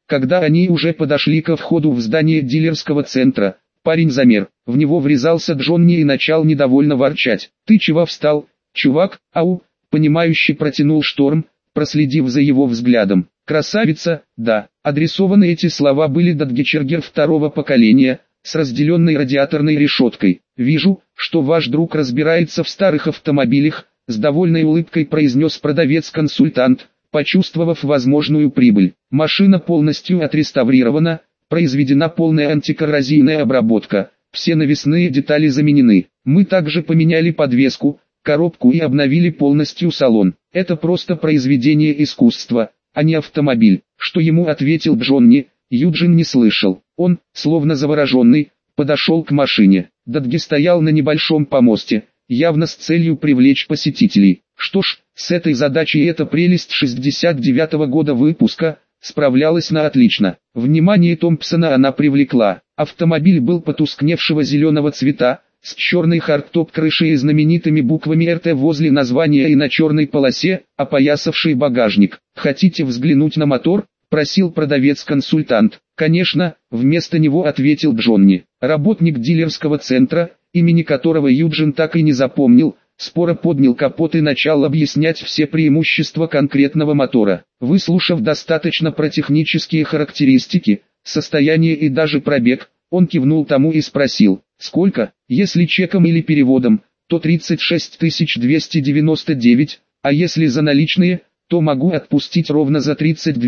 Когда они уже подошли ко входу в здание дилерского центра, парень замер. В него врезался Джонни и начал недовольно ворчать. «Ты чего встал, чувак?» «Ау!» — понимающе протянул Шторм, проследив за его взглядом. «Красавица, да». Адресованы эти слова были Датгечергер второго поколения, с разделенной радиаторной решеткой. «Вижу, что ваш друг разбирается в старых автомобилях», — с довольной улыбкой произнес продавец-консультант, почувствовав возможную прибыль. «Машина полностью отреставрирована, произведена полная антикоррозийная обработка, все навесные детали заменены. Мы также поменяли подвеску, коробку и обновили полностью салон. Это просто произведение искусства, а не автомобиль». Что ему ответил Джонни, Юджин не слышал. Он, словно завороженный, подошел к машине. Датги стоял на небольшом помосте, явно с целью привлечь посетителей. Что ж, с этой задачей эта прелесть 69-го года выпуска справлялась на отлично. Внимание Томпсона она привлекла. Автомобиль был потускневшего зеленого цвета, с черной хардтоп-крышей и знаменитыми буквами РТ возле названия и на черной полосе, опоясавшей багажник. «Хотите взглянуть на мотор?» — просил продавец-консультант. «Конечно», — вместо него ответил Джонни. Работник дилерского центра, имени которого Юджин так и не запомнил, споро поднял капот и начал объяснять все преимущества конкретного мотора. Выслушав достаточно про технические характеристики, состояние и даже пробег, он кивнул тому и спросил: «Сколько?» «Если чеком или переводом, то 36 299, а если за наличные, то могу отпустить ровно за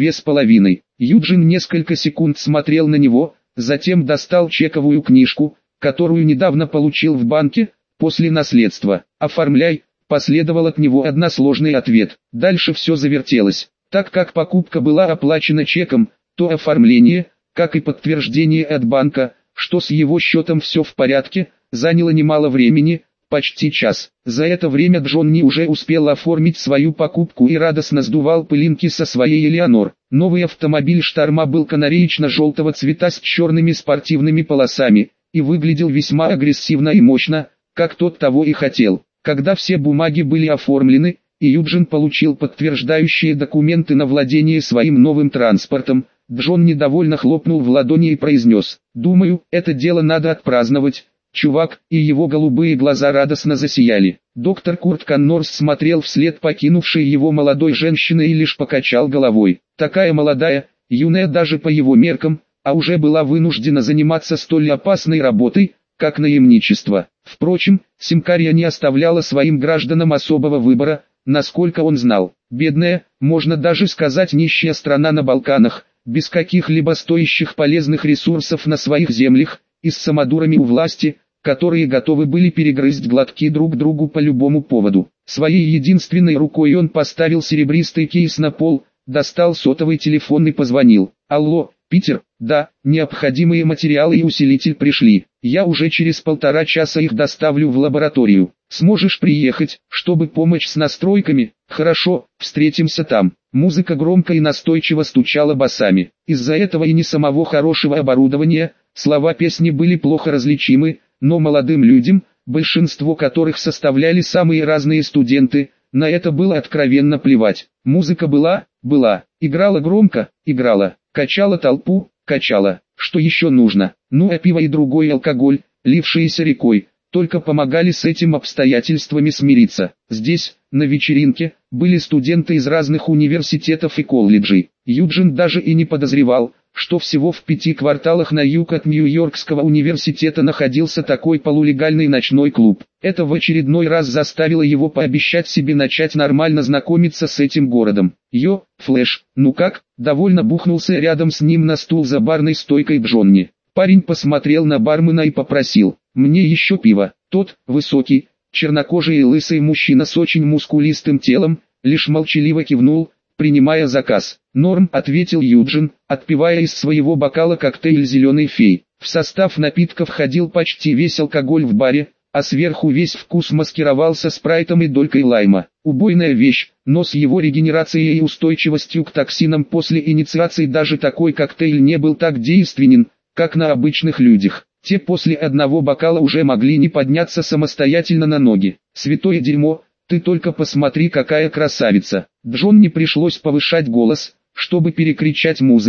32,5. Юджин несколько секунд смотрел на него, затем достал чековую книжку, которую недавно получил в банке, после наследства. «Оформляй», последовал от него односложный ответ. Дальше все завертелось. Так как покупка была оплачена чеком, то оформление, как и подтверждение от банка, что с его счетом все в порядке, заняло немало времени, почти час. За это время Джонни уже успел оформить свою покупку и радостно сдувал пылинки со своей Элеонор. Новый автомобиль Шторма был канареечно-желтого цвета с черными спортивными полосами, и выглядел весьма агрессивно и мощно, как тот того и хотел. Когда все бумаги были оформлены, и Юджин получил подтверждающие документы на владение своим новым транспортом, Джон недовольно хлопнул в ладони и произнес: «Думаю, это дело надо отпраздновать, чувак», и его голубые глаза радостно засияли. Доктор Курт Коннорс смотрел вслед покинувшей его молодой женщины и лишь покачал головой. Такая молодая, юная даже по его меркам, а уже была вынуждена заниматься столь опасной работой, как наемничество. Впрочем, Симкария не оставляла своим гражданам особого выбора, насколько он знал. Бедная, можно даже сказать нищая страна на Балканах, без каких-либо стоящих полезных ресурсов на своих землях, и с самодурами у власти, которые готовы были перегрызть глотки друг другу по любому поводу. Своей единственной рукой он поставил серебристый кейс на пол, достал сотовый телефон и позвонил. «Алло, Питер?» «Да, необходимые материалы и усилитель пришли. Я уже через 1,5 часа их доставлю в лабораторию. Сможешь приехать, чтобы помочь с настройками?» «Хорошо, встретимся там». Музыка громко и настойчиво стучала басами. Из-за этого и не самого хорошего оборудования, слова песни были плохо различимы, но молодым людям, большинство которых составляли самые разные студенты, на это было откровенно плевать. Музыка была, играла громко, играла, качала толпу, качала. Что еще нужно? Ну а пиво и другой алкоголь, лившиеся рекой, только помогали с этим обстоятельствами смириться. Здесь, на вечеринке, были студенты из разных университетов и колледжей. Юджин даже и не подозревал, что всего в 5 кварталах на юг от Нью-Йоркского университета находился такой полулегальный ночной клуб. Это в очередной раз заставило его пообещать себе начать нормально знакомиться с этим городом. «Йо, Флэш, ну как?» — довольно бухнулся рядом с ним на стул за барной стойкой Джонни. Парень посмотрел на бармена и попросил: «Мне еще пиво». Тот, высокий, чернокожий и лысый мужчина с очень мускулистым телом, лишь молчаливо кивнул, принимая заказ. «Норм», — ответил Юджин, отпивая из своего бокала коктейль «Зеленый фей». В состав напитка входил почти весь алкоголь в баре, а сверху весь вкус маскировался спрайтом и долькой лайма. Убойная вещь, но с его регенерацией и устойчивостью к токсинам после инициации даже такой коктейль не был так действенен, как на обычных людях. Те после одного бокала уже могли не подняться самостоятельно на ноги. «Святое дерьмо, ты только посмотри, какая красавица!» Джон не пришлось повышать голос, чтобы перекричать музыку,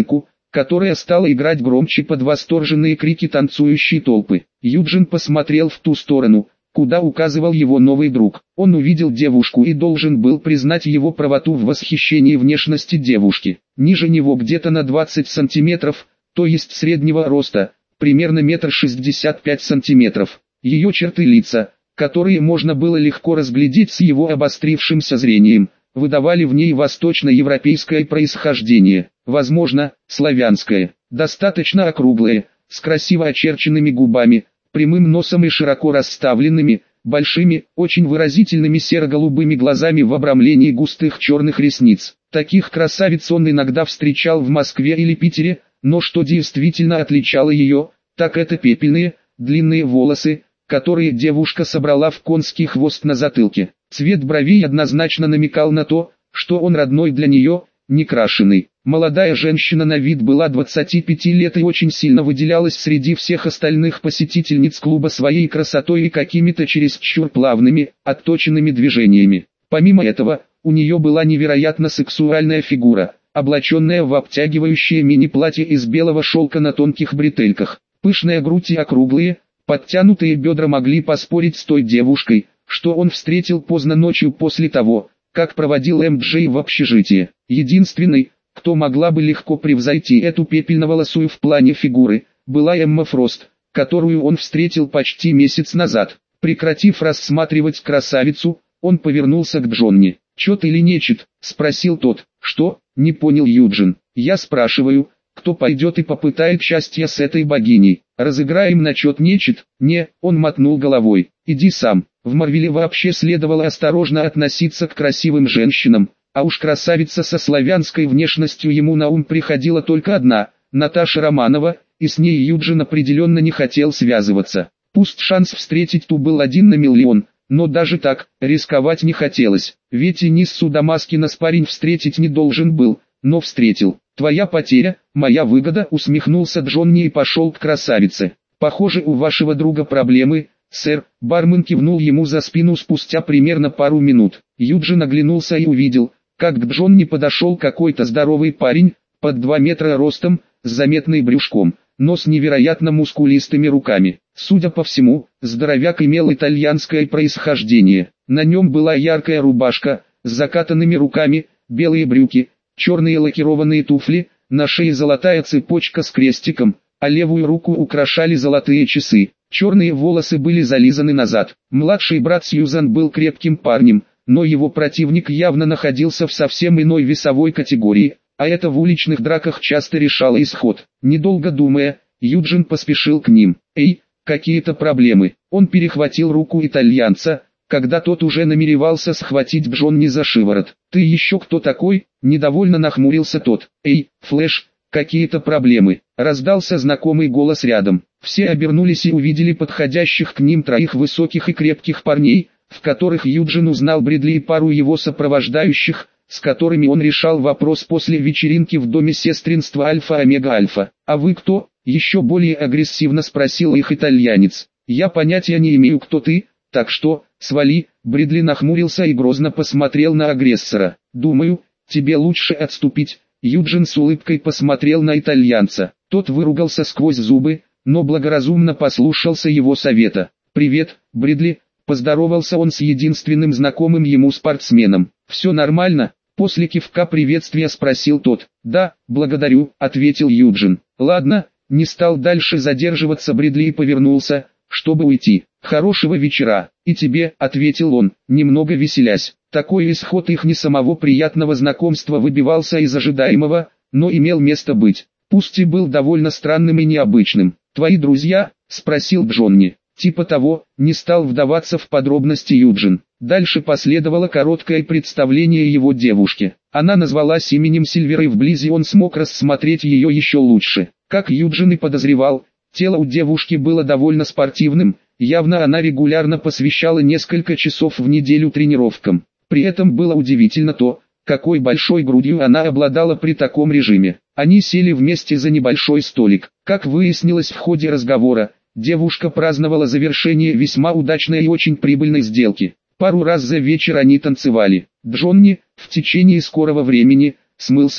которая стала играть громче под восторженные крики танцующей толпы. Юджин посмотрел в ту сторону, куда указывал его новый друг. Он увидел девушку и должен был признать его правоту в восхищении внешности девушки. Ниже него где-то на 20 сантиметров, то есть среднего роста, примерно 1,65 сантиметров. Ее черты лица, которые можно было легко разглядеть с его обострившимся зрением, выдавали в ней восточноевропейское происхождение, возможно, славянское, достаточно округлое, с красиво очерченными губами, прямым носом и широко расставленными, большими, очень выразительными серо-голубыми глазами в обрамлении густых черных ресниц. Таких красавиц он иногда встречал в Москве или Питере, но что действительно отличало ее, так это пепельные, длинные волосы, которые девушка собрала в конский хвост на затылке. Цвет бровей однозначно намекал на то, что он родной для нее, не крашеный. Молодая женщина на вид была 25 лет и очень сильно выделялась среди всех остальных посетительниц клуба своей красотой и какими-то чересчур плавными, отточенными движениями. Помимо этого, у нее была невероятно сексуальная фигура, облаченная в обтягивающее мини-платье из белого шелка на тонких бретельках. Пышная грудь и округлые, подтянутые бедра могли поспорить с той девушкой, что он встретил поздно ночью после того, как проводил МДЖ в общежитии. Единственной, кто могла бы легко превзойти эту пепельноволосую в плане фигуры, была Эмма Фрост, которую он встретил почти месяц назад. Прекратив рассматривать красавицу, он повернулся к Джонни. «Чет или нечет?» – спросил тот. «Что?» – не понял Юджин. «Я спрашиваю, кто пойдет и попытает счастья с этой богиней? Разыграем на чет-нечет?» «Не», – он мотнул головой. «Иди сам». В Марвеле вообще следовало осторожно относиться к красивым женщинам, а уж красавица со славянской внешностью ему на ум приходила только одна – Наташа Романова, и с ней Юджин определенно не хотел связываться. Пусть шанс встретить ту был 1 на миллион, но даже так, рисковать не хотелось, ведь и Ниссу Дамаскина парень встретить не должен был, но встретил. «Твоя потеря, моя выгода», усмехнулся Джонни и пошел к красавице. «Похоже, у вашего друга проблемы, сэр», бармен кивнул ему за спину спустя примерно пару минут. Юджин оглянулся и увидел, как к Джонни подошел какой-то здоровый парень, под 2 метра ростом, с заметной брюшком, но с невероятно мускулистыми руками. Судя по всему, здоровяк имел итальянское происхождение. На нем была яркая рубашка, с закатанными руками, белые брюки, черные лакированные туфли, на шее золотая цепочка с крестиком, а левую руку украшали золотые часы. Черные волосы были зализаны назад. Младший брат Сьюзан был крепким парнем, но его противник явно находился в совсем иной весовой категории, а это в уличных драках часто решало исход. Недолго думая, Юджин поспешил к ним. «Эй, какие-то проблемы?» Он перехватил руку итальянца, когда тот уже намеревался схватить Джонни за шиворот. «Ты еще кто такой?» – недовольно нахмурился тот. «Эй, Флэш, какие-то проблемы?» – раздался знакомый голос рядом. Все обернулись и увидели подходящих к ним 3 высоких и крепких парней, в которых Юджин узнал Бридли и пару его сопровождающих, с которыми он решал вопрос после вечеринки в доме сестринства Альфа-Омега-Альфа. «А вы кто?» – еще более агрессивно спросил их итальянец. «Я понятия не имею, кто ты, так что, свали». Бридли нахмурился и грозно посмотрел на агрессора. «Думаю, тебе лучше отступить». Юджин с улыбкой посмотрел на итальянца. Тот выругался сквозь зубы, но благоразумно послушался его совета. «Привет, Бридли», – поздоровался он с единственным знакомым ему спортсменом. «Все нормально?» – после кивка приветствия спросил тот. «Да, благодарю», – ответил Юджин. «Ладно», – не стал дальше задерживаться Бридли и повернулся, чтобы уйти. «Хорошего вечера». «И тебе», – ответил он, немного веселясь. Такой исход их не самого приятного знакомства выбивался из ожидаемого, но имел место быть. Пусть и был довольно странным и необычным. «Твои друзья?» – спросил Джонни. «Типа того», – не стал вдаваться в подробности Юджин. Дальше последовало короткое представление его девушки. Она назвалась именем Сильвер, и вблизи он смог рассмотреть ее еще лучше. Как Юджин и подозревал, тело у девушки было довольно спортивным, явно она регулярно посвящала несколько часов в неделю тренировкам. При этом было удивительно то, какой большой грудью она обладала при таком режиме. Они сели вместе за небольшой столик. Как выяснилось в ходе разговора, девушка праздновала завершение весьма удачной и очень прибыльной сделки. Пару раз за вечер они танцевали. Джонни, в течение скорого времени, смылся,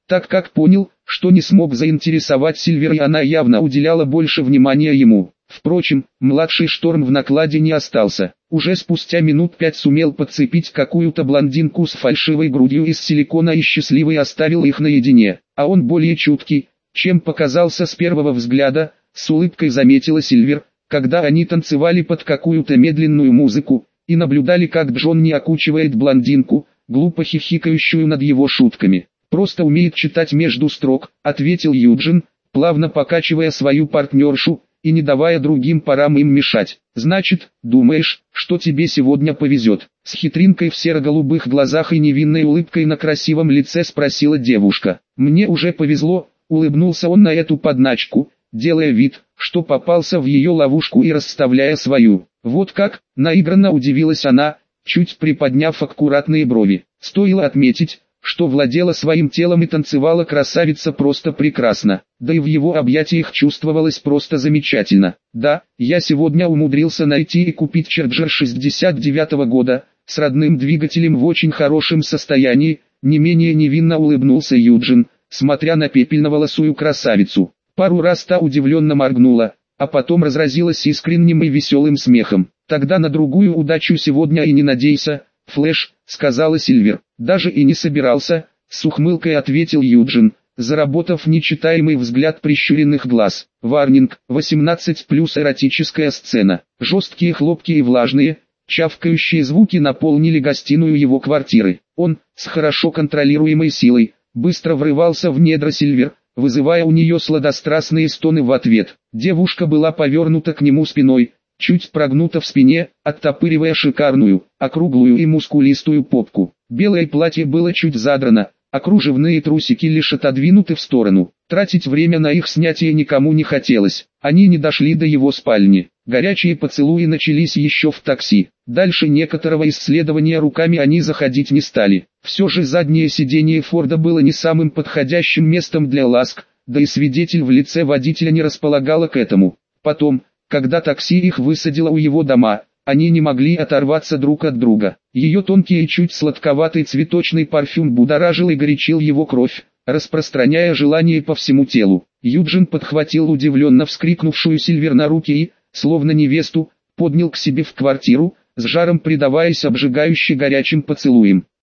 так как понял, что не смог заинтересовать Сильвер, и она явно уделяла больше внимания ему. Впрочем, младший Шторм в накладе не остался. Уже спустя минут 5 сумел подцепить какую-то блондинку с фальшивой грудью из силикона и счастливый оставил их наедине. А он более чуткий, чем показался с первого взгляда, с улыбкой заметила Сильвер, когда они танцевали под какую-то медленную музыку, и наблюдали, как Джонни окучивает блондинку, глупо хихикающую над его шутками. «Просто умеет читать между строк», — ответил Юджин, плавно покачивая свою партнершу, и не давая другим парам им мешать. «Значит, думаешь, что тебе сегодня повезет?» С хитринкой в серо-голубых глазах и невинной улыбкой на красивом лице спросила девушка. «Мне уже повезло», — улыбнулся он на эту подначку, делая вид, что попался в ее ловушку и расставляя свою. «Вот как?» — наигранно удивилась она, чуть приподняв аккуратные брови. Стоило отметить, что владела своим телом и танцевала красавица просто прекрасно, да и в его объятиях чувствовалось просто замечательно. «Да, я сегодня умудрился найти и купить Charger 69-го года, с родным двигателем в очень хорошем состоянии», не менее невинно улыбнулся Юджин, смотря на пепельноволосую красавицу. Пару раз та удивленно моргнула, а потом разразилась искренним и веселым смехом. «Тогда на другую удачу сегодня и не надейся, Флэш», — сказала Сильвер. «Даже и не собирался», — с ухмылкой ответил Юджин, заработав нечитаемый взгляд прищуренных глаз. «Варнинг, 18+, эротическая сцена». Жесткие хлопки и влажные, чавкающие звуки наполнили гостиную его квартиры. Он, с хорошо контролируемой силой, быстро врывался в недра Сильвер, вызывая у нее сладострастные стоны в ответ. Девушка была повернута к нему спиной, чуть прогнута в спине, оттопыривая шикарную, округлую и мускулистую попку. Белое платье было чуть задрано, а кружевные трусики лишь отодвинуты в сторону. Тратить время на их снятие никому не хотелось. Они не дошли до его спальни. Горячие поцелуи начались еще в такси. Дальше некоторого исследования руками они заходить не стали. Все же заднее сиденье Форда было не самым подходящим местом для ласк, да и свидетель в лице водителя не располагало к этому. Потом, когда такси их высадило у его дома, они не могли оторваться друг от друга. Ее тонкий и чуть сладковатый цветочный парфюм будоражил и горячил его кровь, распространяя желание по всему телу. Юджин подхватил удивленно вскрикнувшую Сильвер на руки и, словно невесту, поднял к себе в квартиру, с жаром предаваясь обжигающе горячим поцелуям.